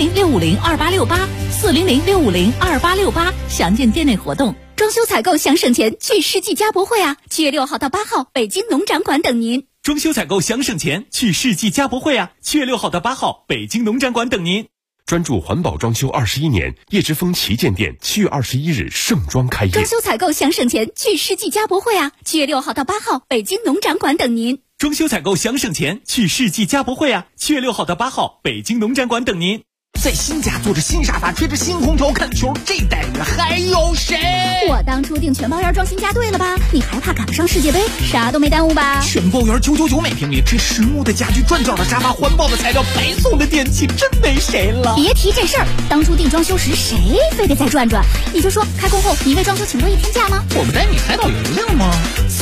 400-650-2868，400-650-2868，详见店内活动。 装修采购想省钱，去世纪家博会啊！7月6号到8号，北京农展馆等您。 装修采购想省钱，去世纪家博会啊！7月6号到8号，北京农展馆等您。 专注环保装修21年，叶之峰旗舰店7月21日盛装开业。 装修采购想省钱，去世纪家博会啊！7月6号到8号，北京农展馆等您。 装修采购想省钱，去世纪家博会啊！7月6号到8号，北京农展馆等您。在新家坐着新沙发，吹着新空调看球，这待遇还有谁？ 我当初订全包园装新家对了吧？你还怕赶不上世界杯？啥都没耽误吧？ 全包园999每平米，这实木的家具、转角的沙发、环保的材料、白送的电器，真没谁了。 别提这事儿，当初订装修时谁非得再转转？你就说开工后你为装修请多1天假吗？ 我们带你海岛游令吗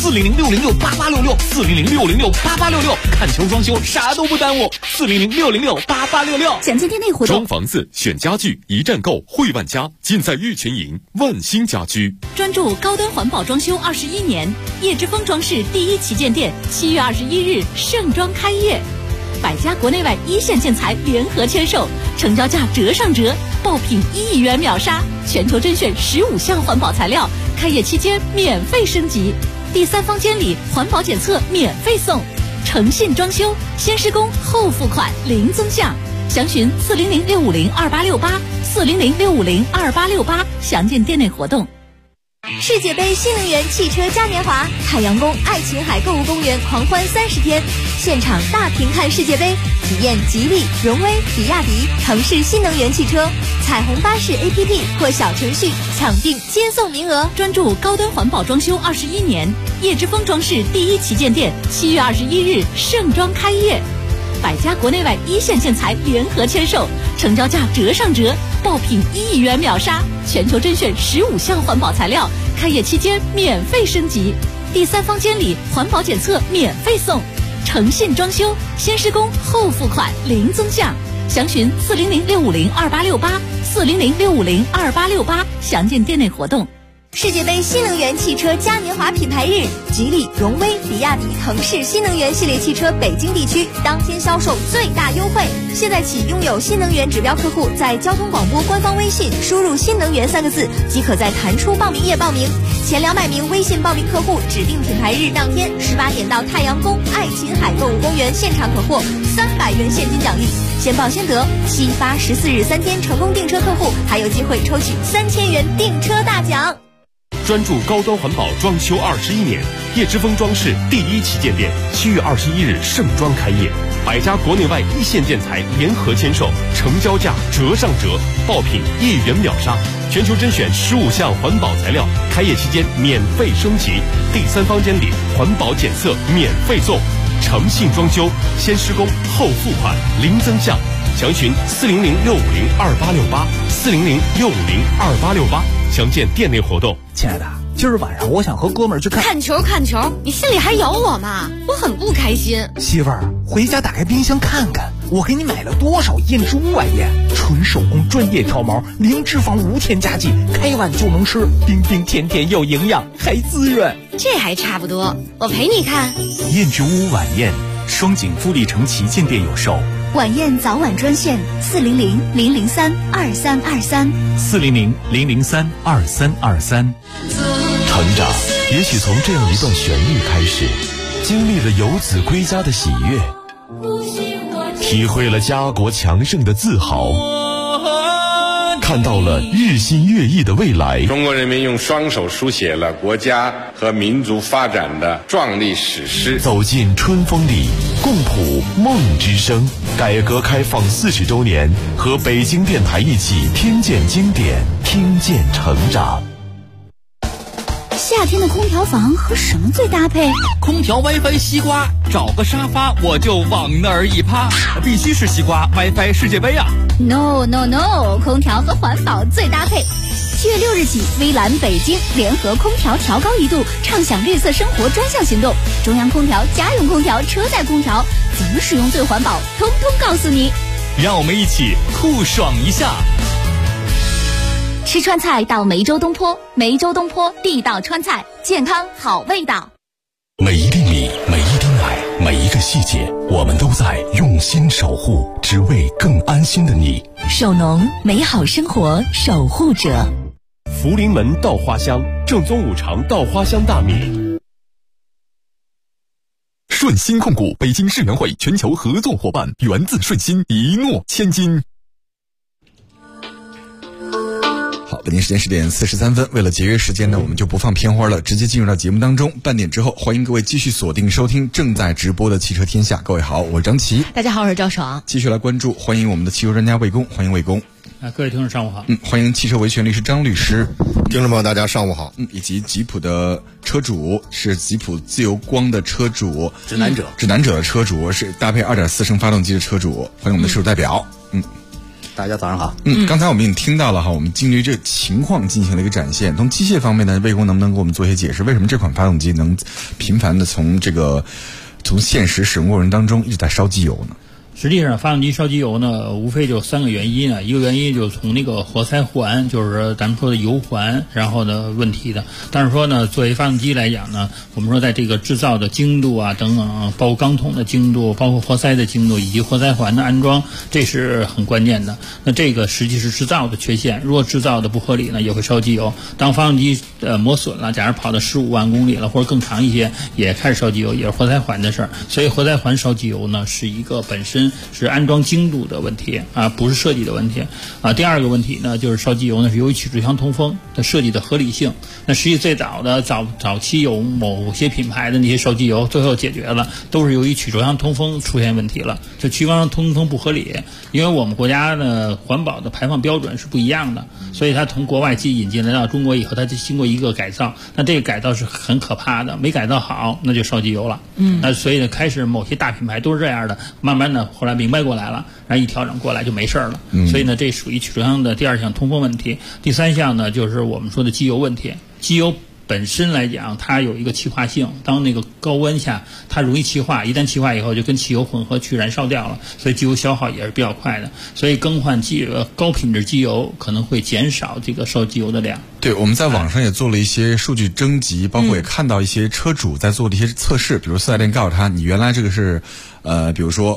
？400-606-8866，400-606-8866，看球装修啥都不耽误。400-606-8866， 详见店内活动。 装房子选家具一站购，汇万家尽在玉泉营万兴家居。 专注高端环保装修21年，叶之峰装饰第1旗舰店7月21日盛装开业，100家国内外一线建材联合签售，成交价折上折，爆品1亿元秒杀，全球甄选15项环保材料，开业期间免费升级，第3方监理环保检测免费送，诚信装修，先施工后付款零增项。详询400-650-2868，400-650-2868，详见店内活动。 世界杯新能源汽车嘉年华，太阳宫爱琴海购物公园狂欢30天，现场大屏看世界杯，体验吉利、荣威、比亚迪、城市新能源汽车，彩虹巴士 APP 或小程序抢订接送名额。 专注高端环保装修21年，叶之峰装饰第1旗舰店7月21日盛装开业，100家国内外一线建材联合签售，成交价折上折，爆品1亿元秒杀，全球甄选15项环保材料，开业期间免费升级，第3方监理环保检测免费送，诚信装修，先施工后付款零增项。详询400-650-2868，400-650-2868，详见店内活动。 世界杯新能源汽车嘉年华品牌日，吉利、荣威、比亚迪、腾势新能源系列汽车北京地区当天销售最大优惠。现在起，拥有新能源指标客户在交通广播官方微信输入“新能源”3个字，即可在弹出报名页报名。前200名微信报名客户，指定品牌日当天18点到太阳宫爱琴海购物公园现场可获300元现金奖励，先报先得。7、8、14日3天成功订车客户，还有机会抽取3000元订车大奖。 专注高端环保装修21年，叶之峰装饰第1旗舰店7月21日盛装开业，100家国内外一线建材联合签售，成交价折上折，爆品1亿元秒杀，全球甄选15项环保材料，开业期间免费升级，第3方监理环保检测免费送，诚信装修，先施工后付款零增项。详询400-650-2868，400-650-2868，详见店内活动。 亲爱的，今儿晚上我想和哥们儿去看球，你心里还有我吗？我很不开心。 媳妇儿，回家打开冰箱看看，我给你买了多少燕之屋晚宴，纯手工专业挑毛，零脂肪无添加剂，开碗就能吃，冰冰甜甜又营养，还滋润。 这还差不多，我陪你看。 燕之屋晚宴，双井富力城旗舰店有售。 晚宴早晚专线 400-003-2323，400-003-2323。成长也许从这样一段旋律开始，经历了游子归家的喜悦，体会了家国强盛的自豪，看到了日新月异的未来。 中国人民用双手书写了国家和民族发展的壮丽史诗。 走进春风里，共谱梦之声。改革开放40周年，和北京电台一起听见经典，听见成长。 夏天的空调房和什么最搭配？ 空调 WiFi 西瓜，找个沙发我就往那儿一趴，必须是西瓜 WiFi 世界杯啊 ！No， 空调和环保最搭配。7月6日起，微蓝北京联合空调调高一度，畅享绿色生活专项行动。中央空调、家用空调、车载空调，怎么使用最环保，通通告诉你。 让我们一起酷爽一下。 吃川菜到梅州东坡，梅州东坡地道川菜，健康好味道。 每一粒米，每一滴奶，每一个细节，我们都在用心守护，只为更安心的你。 手农，美好生活守护者。 福临门稻花香，正宗五常稻花香大米。 顺鑫控股北京世园会全球合作伙伴，源自顺鑫，一诺千金。 北京时间10点43分，为了节约时间呢，我们就不放片花了，直接进入到节目当中。半点之后，欢迎各位继续锁定收听正在直播的汽车天下。各位好，我是张琪。 大家好，我是赵爽。 继续来关注，欢迎我们的汽车专家魏工，欢迎魏工。 各位听众上午好。 欢迎汽车维权律师张律师。 听众朋友大家上午好。 以及吉普的车主，是吉普自由光的车主， 指南者的车主，是搭配2.4升发动机的车主。欢迎我们的车主代表。 大家早上好。 刚才我们已经听到了哈，我们针对这情况进行了一个展现。从机械方面呢，魏工能不能给我们做一些解释？为什么这款发动机能频繁的从现实使用过程当中一直在烧机油呢？ 实际上，发动机烧机油呢，无非就3个原因呢。一个原因就是从那个活塞环，就是咱们说的油环，然后呢问题的。但是说呢，作为发动机来讲呢，我们说在这个制造的精度啊等等，包括钢筒的精度，包括活塞的精度，以及活塞环的安装，这是很关键的。那这个实际是制造的缺陷，如果制造的不合理呢，也会烧机油。当发动机磨损了，假如跑到15万公里了或者更长一些，也开始烧机油，也是活塞环的事儿。所以活塞环烧机油呢，是一个本身是安装精度的问题啊，不是设计的问题啊。第二个问题呢，就是烧机油呢是由于曲轴箱通风的设计的合理性。那实际最早期有某些品牌的那些烧机油，最后解决了，都是由于曲轴箱通风出现问题了，就曲轴箱通风不合理。因为我们国家呢环保的排放标准是不一样的，所以它从国外引进来到中国以后，它就经过一个改造。那这个改造是很可怕的，没改造好那就烧机油了。那所以呢，开始某些大品牌都是这样的，慢慢的后来明白过来了，然后一调整过来就没事了。所以呢，这属于曲轴箱的第二项通风问题。第三项呢，就是我们说的机油问题。机油本身来讲，它有一个气化性，当那个高温下它容易气化，一旦气化以后就跟汽油混合去燃烧掉了，所以机油消耗也是比较快的。所以更换高品质机油可能会减少这个烧机油的量。 对，我们在网上也做了一些数据征集，包括也看到一些车主在做的一些测试，比如4S店告诉他，你原来这个是比如说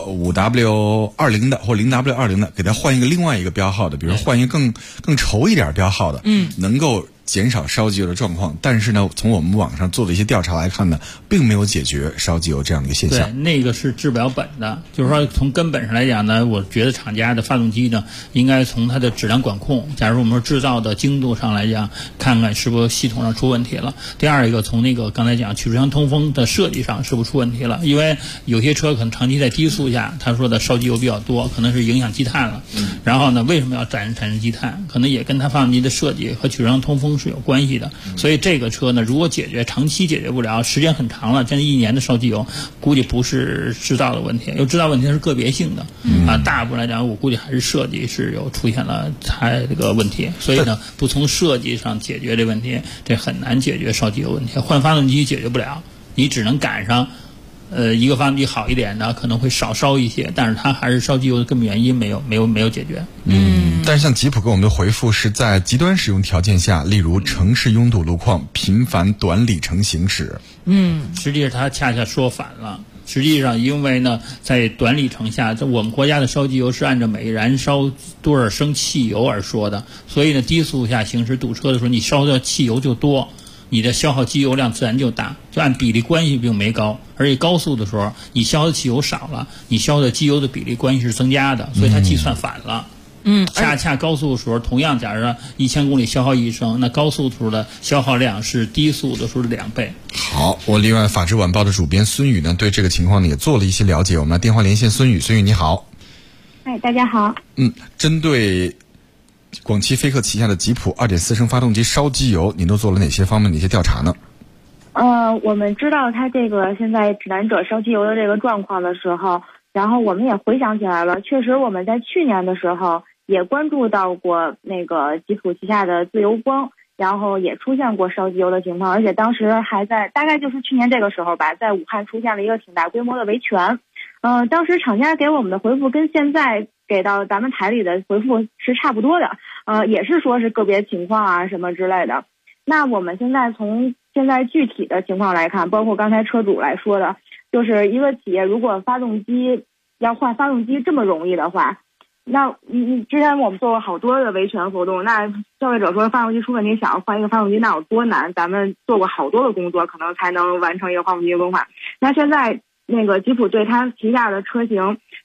5W20的或0W20的，给他换一个另外一个标号的，比如说换一个更稠一点标号的，能够减少烧机油的状况。但是呢，从我们网上做的一些调查来看呢，并没有解决烧机油这样的一个现象。 对，那个是治不了本的。就是说，从根本上来讲呢，我觉得厂家的发动机呢，应该从它的质量管控，假如我们说制造的精度上来讲，看看是不是系统上出问题了。第二一个，从那个刚才讲曲轴箱通风的设计上是不是出问题了？因为有些车可能长期在低速下，他说的烧机油比较多，可能是影响积碳了。然后呢，为什么要产生积碳？可能也跟它发动机的设计和曲轴箱通风是有关系的。所以这个车呢，如果长期解决不了，时间很长了，将近1年的烧机油，估计不是制造的问题，因为制造问题是个别性的。大部分来讲，我估计还是设计是有出现了它这个问题。所以呢，不从设计上解决这问题，这很难解决烧机油问题。换发动机解决不了，你只能赶上一个发动机好一点的可能会少烧一些，但是它还是烧机油的根本原因没有解决。 但是像吉普给我们的回复是在极端使用条件下，例如城市拥堵路况、频繁短里程行驶。 实际上它恰恰说反了。实际上，因为呢，在短里程下，我们国家的烧机油是按照每燃烧多少升汽油而说的，所以呢，低速下行驶堵车的时候，你烧的汽油就多，你的消耗机油量自然就大，就按比例关系并没高。而且高速的时候，你消的汽油少了，你消的机油的比例关系是增加的，所以它计算反了。恰高速的时候，同样假如1000公里消耗1升，那高速的时候的消耗量是低速的时候的2倍。 好，我另外法制晚报的主编孙宇呢，对这个情况呢也做了一些了解。我们来电话连线孙宇，孙宇你好。 大家好。 针对广汽菲克旗下的吉普2.4升发动机烧机油，您都做了哪些方面的一些调查呢？ 我们知道它这个现在指南者烧机油的这个状况的时候，然后我们也回想起来了，确实我们在去年的时候也关注到过那个吉普旗下的自由光，然后也出现过烧机油的情况，而且当时还在大概就是去年这个时候吧，在武汉出现了一个挺大规模的维权。当时厂家给我们的回复跟现在给到咱们台里的回复是差不多的，也是说是个别情况啊什么之类的。那我们现在从现在具体的情况来看，包括刚才车主来说的，就是一个企业如果发动机要换发动机这么容易的话，那之前我们做过好多的维权活动，那消费者说发动机出问题想要换一个发动机那有多难，咱们做过好多的工作可能才能完成一个发动机更换。那现在那个吉普对它旗下的车型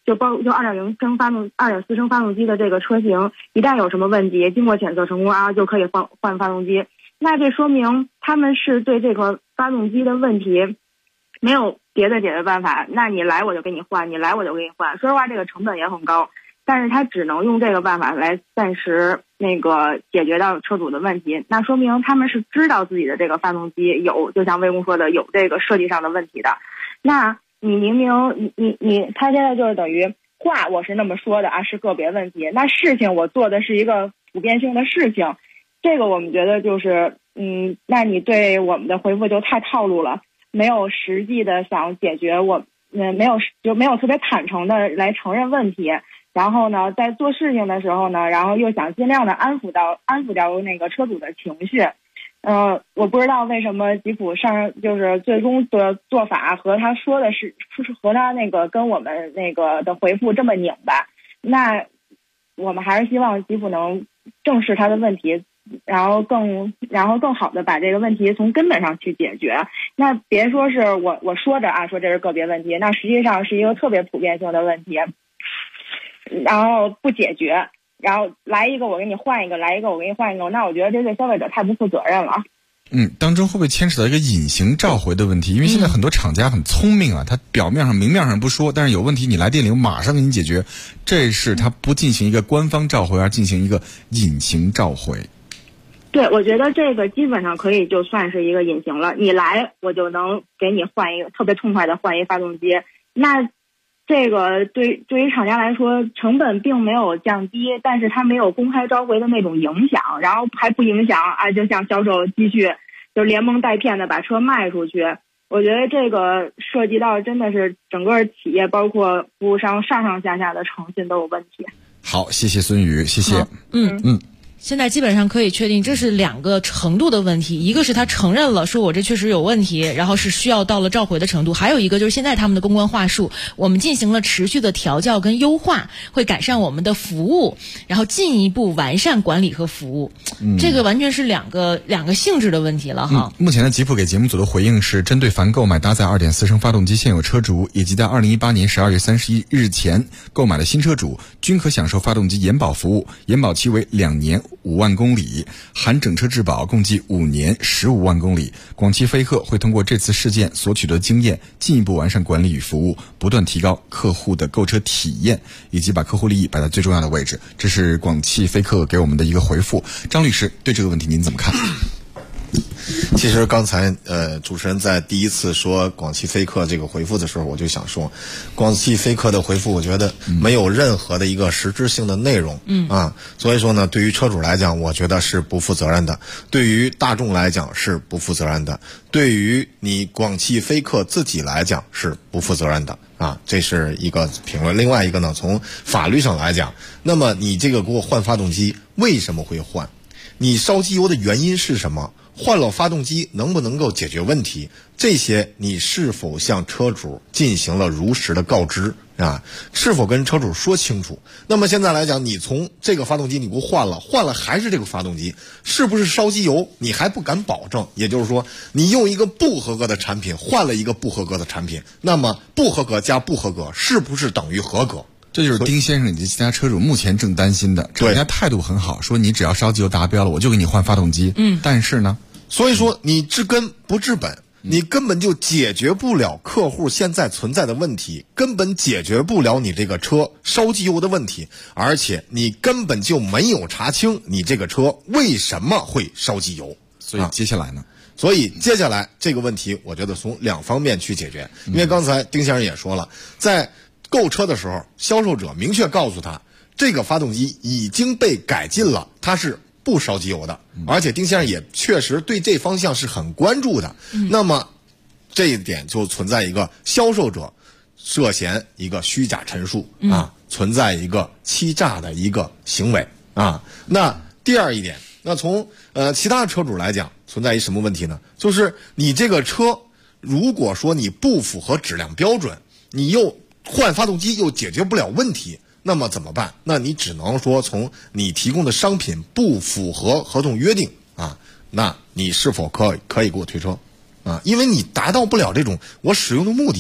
就2.4升发动机的这个车型，一旦有什么问题，经过检测成功啊，就可以换发动机。那这说明他们是对这个发动机的问题没有别的解决办法，那你来我就给你换，你来我就给你换。说实话，这个成本也很高，但是他只能用这个办法来暂时解决到车主的问题。那说明他们是知道自己的这个发动机就像魏工说的，有这个设计上的问题的。那你明明他现在就是等于话我是那么说的啊，是个别问题，那事情我做的是一个普遍性的事情，这个我们觉得就是那你对我们的回复就太套路了，没有实际的想解决没有特别坦诚的来承认问题，然后呢在做事情的时候呢，然后又想尽量的安抚掉那个车主的情绪。我不知道为什么吉普就是最终的做法和他说的是和他跟我们的回复这么拧巴。那我们还是希望吉普能正视他的问题，然后更好的把这个问题从根本上去解决。那别说是我说着啊说这是个别问题，那实际上是一个特别普遍性的问题，然后不解决，然后来一个我给你换一个，来一个我给你换一个，那我觉得这对消费者太不负责任了。 当中会不会牵扯到一个隐形召回的问题？因为现在很多厂家很聪明啊，他表面上明面上不说，但是有问题你来店里我马上给你解决，这是他不进行一个官方召回，而进行一个隐形召回。 对，我觉得这个基本上可以就算是一个隐形了，你来我就能给你换一个特别痛快的换一发动机。那这个对于厂家来说成本并没有降低，但是它没有公开召回的那种影响，然后还不影响啊，就像销售继续就连蒙带骗的把车卖出去。我觉得这个涉及到真的是整个企业包括服务商上下的诚信都有问题。 好，谢谢孙宇，谢谢。 现在基本上可以确定这是两个程度的问题，一个是他承认了说我这确实有问题，然后是需要到了召回的程度，还有一个就是现在他们的公关话术我们进行了持续的调教跟优化，会改善我们的服务，然后进一步完善管理和服务。这个完全是两个性质的问题了哈。 目前的吉普给节目组的回应是，针对凡购买搭载 2.4 升发动机现有车主以及在2018年12月31日前购买的新车主，均可享受发动机延保服务，延保期为2年5万公里，含整车质保，共计5年15万公里。广汽菲克会通过这次事件所取得的经验，进一步完善管理与服务，不断提高客户的购车体验，以及把客户利益摆在最重要的位置。这是广汽菲克给我们的一个回复。张律师，对这个问题您怎么看？ 其实刚才主持人在第一次说广汽菲克这个回复的时候，我就想说，广汽菲克的回复我觉得没有任何的一个实质性的内容，所以说呢，对于车主来讲，我觉得是不负责任的；对于大众来讲是不负责任的；对于你广汽菲克自己来讲是不负责任的。这是一个评论。另外一个呢，从法律上来讲，那么你这个给我换发动机为什么会换？你烧机油的原因是什么？换了发动机能不能够解决问题？这些你是否向车主进行了如实的告知是否跟车主说清楚？那么现在来讲，你从这个发动机你给我换了还是这个发动机，是不是烧机油你还不敢保证？也就是说，你用一个不合格的产品换了一个不合格的产品，那么不合格加不合格是不是等于合格？ 这就是丁先生以及其他车主目前正担心的。厂家态度很好，说你只要烧机油达标了，我就给你换发动机。但是呢， 所以说你治根不治本，你根本就解决不了客户现在存在的问题，根本解决不了你这个车烧机油的问题，而且你根本就没有查清你这个车为什么会烧机油。 所以接下来呢？ 所以接下来这个问题，我觉得从两方面去解决。因为刚才丁先生也说了，在购车的时候，销售者明确告诉他，这个发动机已经被改进了，它是不烧机油的，而且丁先生也确实对这方向是很关注的。那么这一点就存在一个销售者涉嫌一个虚假陈述存在一个欺诈的一个行为那第二一点，那从其他的车主来讲，存在一什么问题呢？就是你这个车如果说你不符合质量标准，你又换发动机又解决不了问题，那么怎么办？那你只能说从你提供的商品不符合合同约定那你是否可以给我退车因为你达到不了这种我使用的目的，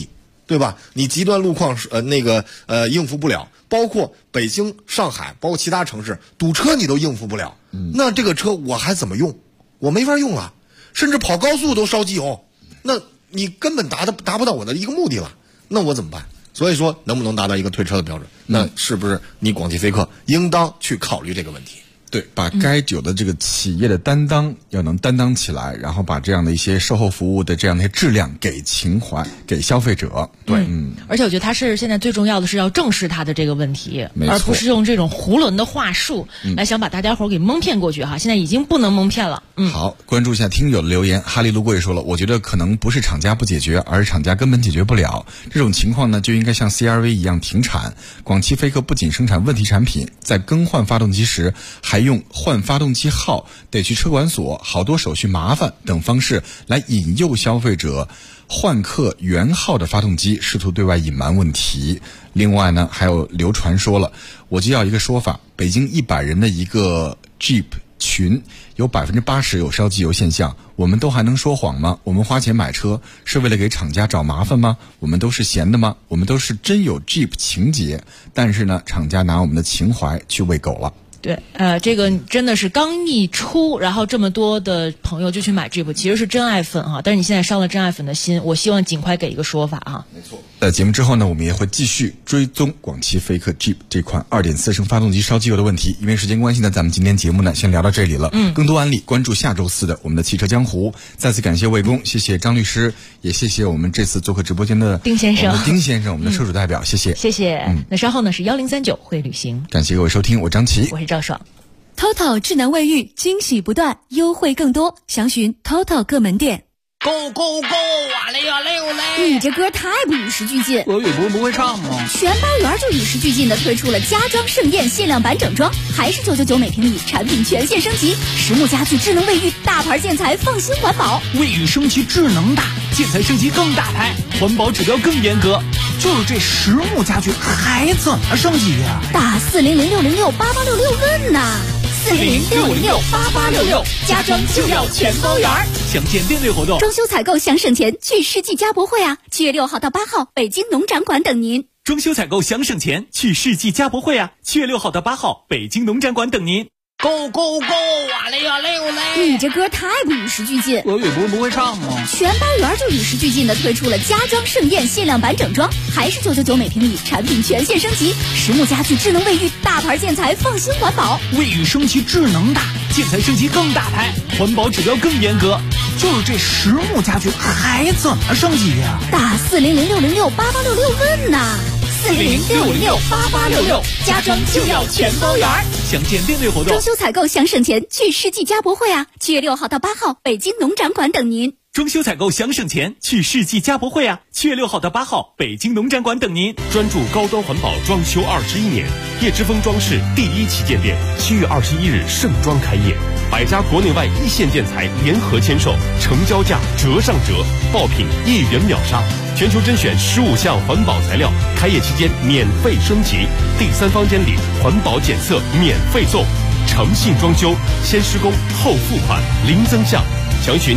对吧？你极端路况应付不了，包括北京、上海，包括其他城市堵车你都应付不了，那这个车我还怎么用？我没法用啊，甚至跑高速都烧机油，那你根本达不到我的一个目的了，那我怎么办？所以说，能不能达到一个退车的标准？那是不是你广汽菲克应当去考虑这个问题？ 对，把该有的这个企业的担当要能担当起来，然后把这样的一些售后服务的这样的一些质量给情怀给消费者。对， 而且我觉得他是现在最重要的是要正视他的这个问题，而不是用这种囫囵的话术来想把大家伙给蒙骗过去哈。现在已经不能蒙骗了。 好，关注一下听友的留言。哈利路贵说了，我觉得可能不是厂家不解决，而是厂家根本解决不了。这种情况呢，就应该像 CRV 一样停产。广汽菲克不仅生产问题产品，在更换发动机时还用换发动机号，得去车管所，好多手续麻烦等方式来引诱消费者换客原号的发动机，试图对外隐瞒问题。另外呢，还有流传说了，我就要一个说法，北京100人的一个 Jeep 群有80%有烧机油现象，我们都还能说谎吗？我们花钱买车是为了给厂家找麻烦吗？我们都是闲的吗？我们都是真有 Jeep 情节，但是呢，厂家拿我们的情怀去喂狗了。 对，这个真的是刚一出，然后这么多的朋友就去买 Jeep， 其实是真爱粉哈。但是你现在伤了真爱粉的心，我希望尽快给一个说法哈。 没错。在节目之后呢，我们也会继续追踪广汽菲克 Jeep 这款2.4升发动机烧机油的问题。因为时间关系呢，咱们今天节目呢先聊到这里了。更多案例关注下周4的我们的汽车江湖。再次感谢魏工，谢谢张律师，也谢谢我们这次做客直播间的丁先生， 我们的车主代表，谢谢。 谢谢。那稍后呢是1039会旅行。 感谢各位收听，我张琪， 我是赵爽。 TOTO 智能卫浴惊喜不断，优惠更多，详询 TOTO 各门店。 Go go go！ 哇嘞呀嘞哟嘞！ 你这歌太不与时俱进。 俄语不会唱吗？ 全包圆就与时俱进的推出了家装盛宴限量版整装，还是999每平米，产品全线升级，实木家具、智能卫浴，大牌建材，放心环保。 卫浴升级智能大，建材升级更大牌，环保指标更严格。就是这实木家具还怎么升级呀？ 打400-606-8866问呐！400-606-8866，家装就要全包圆。 详见店内活动。 装修采购想省钱，去世纪家博会啊！7月6号到8号，北京农展馆等您。 装修采购想省钱，去世纪家博会啊！7月6号到8号，北京农展馆等您。 Go go go！ 哇嘞呀嘞哟嘞！ 你这歌太不与时俱进。 俄语不会唱吗？ 全包圆就与时俱进的推出了家装盛宴限量版整装，还是999每平米，产品全线升级，实木家具、智能卫浴，大牌建材，放心环保。 卫浴升级智能大，建材升级更大牌，环保指标更严格。就是这实木家具还怎么升级呀？ 打400-606-8866问呐！400-606-8866，家装就要全包圆。 详见店内活动。 装修采购想省钱，去世纪家博会啊！7月6号到8号，北京农展馆等您。 装修采购想省钱，去世纪家博会啊！7月6号到8号，北京农展馆等您。 专注高端环保装修21年，叶之峰装饰第1旗舰店7月21日盛装开业，100家国内外一线建材联合签售，成交价折上折，爆品1元秒杀，全球甄选15项环保材料，开业期间免费升级，第3房间里环保检测免费送，诚信装修，先施工后付款，零增项。详询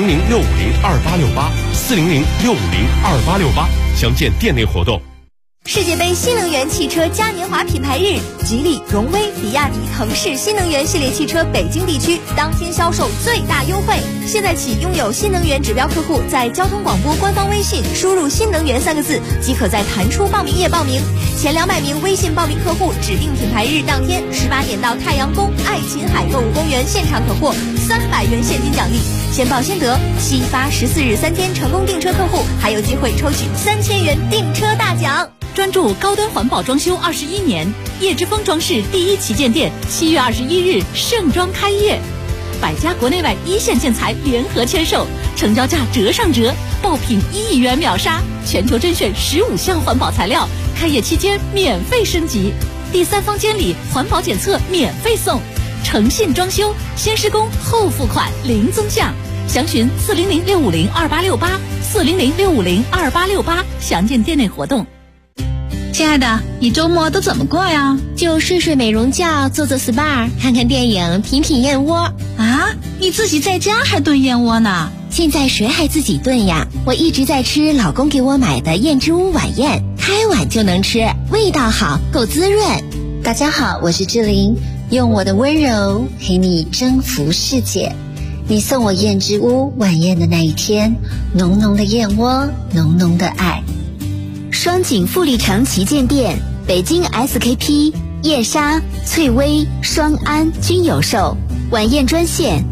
400-650-2868，400-650-2868，详见店内活动。 世界杯新能源汽车嘉年华品牌日，吉利、荣威、比亚迪、腾势新能源系列汽车北京地区当天销售最大优惠。现在起，拥有新能源指标客户在交通广播官方微信输入“新能源”3个字，即可在弹出报名页报名。前200名微信报名客户，指定品牌日当天18点到太阳宫爱琴海购物公园现场可获300元现金奖励，先报先得。7、8、14日3天成功订车客户，还有机会抽取3000元订车大奖。 专注高端环保装修21年，叶之峰装饰第1旗舰店7月21日盛装开业，100家国内外一线建材联合签售，成交价折上折，爆品1亿元秒杀，全球甄选15项环保材料，开业期间免费升级，第3房间里环保检测免费送，诚信装修，先施工后付款，零增项。详询400-650-2868，400-650-2868，详见店内活动。 亲爱的，你周末都怎么过呀？ 就睡睡美容觉，做做 SPA， 看看电影，品品燕窝。 啊，你自己在家还炖燕窝呢？ 现在谁还自己炖呀？我一直在吃老公给我买的燕之屋晚宴，开碗就能吃，味道好，够滋润。 大家好，我是志玲，用我的温柔陪你征服世界。你送我燕之屋晚宴的那一天，浓浓的燕窝，浓浓的爱。 双井富力城旗舰店、北京 SKP、夜莎、翠微、双安均有售。晚宴专线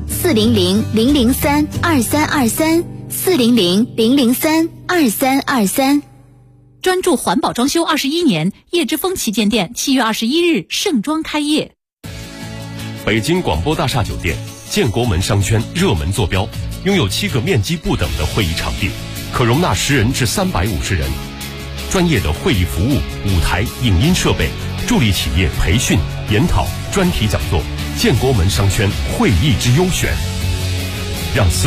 400-003-2323 400-003-2323。 专注环保装修21年，叶之峰旗舰店7月21日盛装开业。 北京广播大厦酒店建国门商圈热门坐标，拥有7个面积不等的会议场地，可容纳10人至350人。专业的会议服务、舞台、影音设备，助力企业培训、研讨、专题讲座。建国门商圈会议之优选，让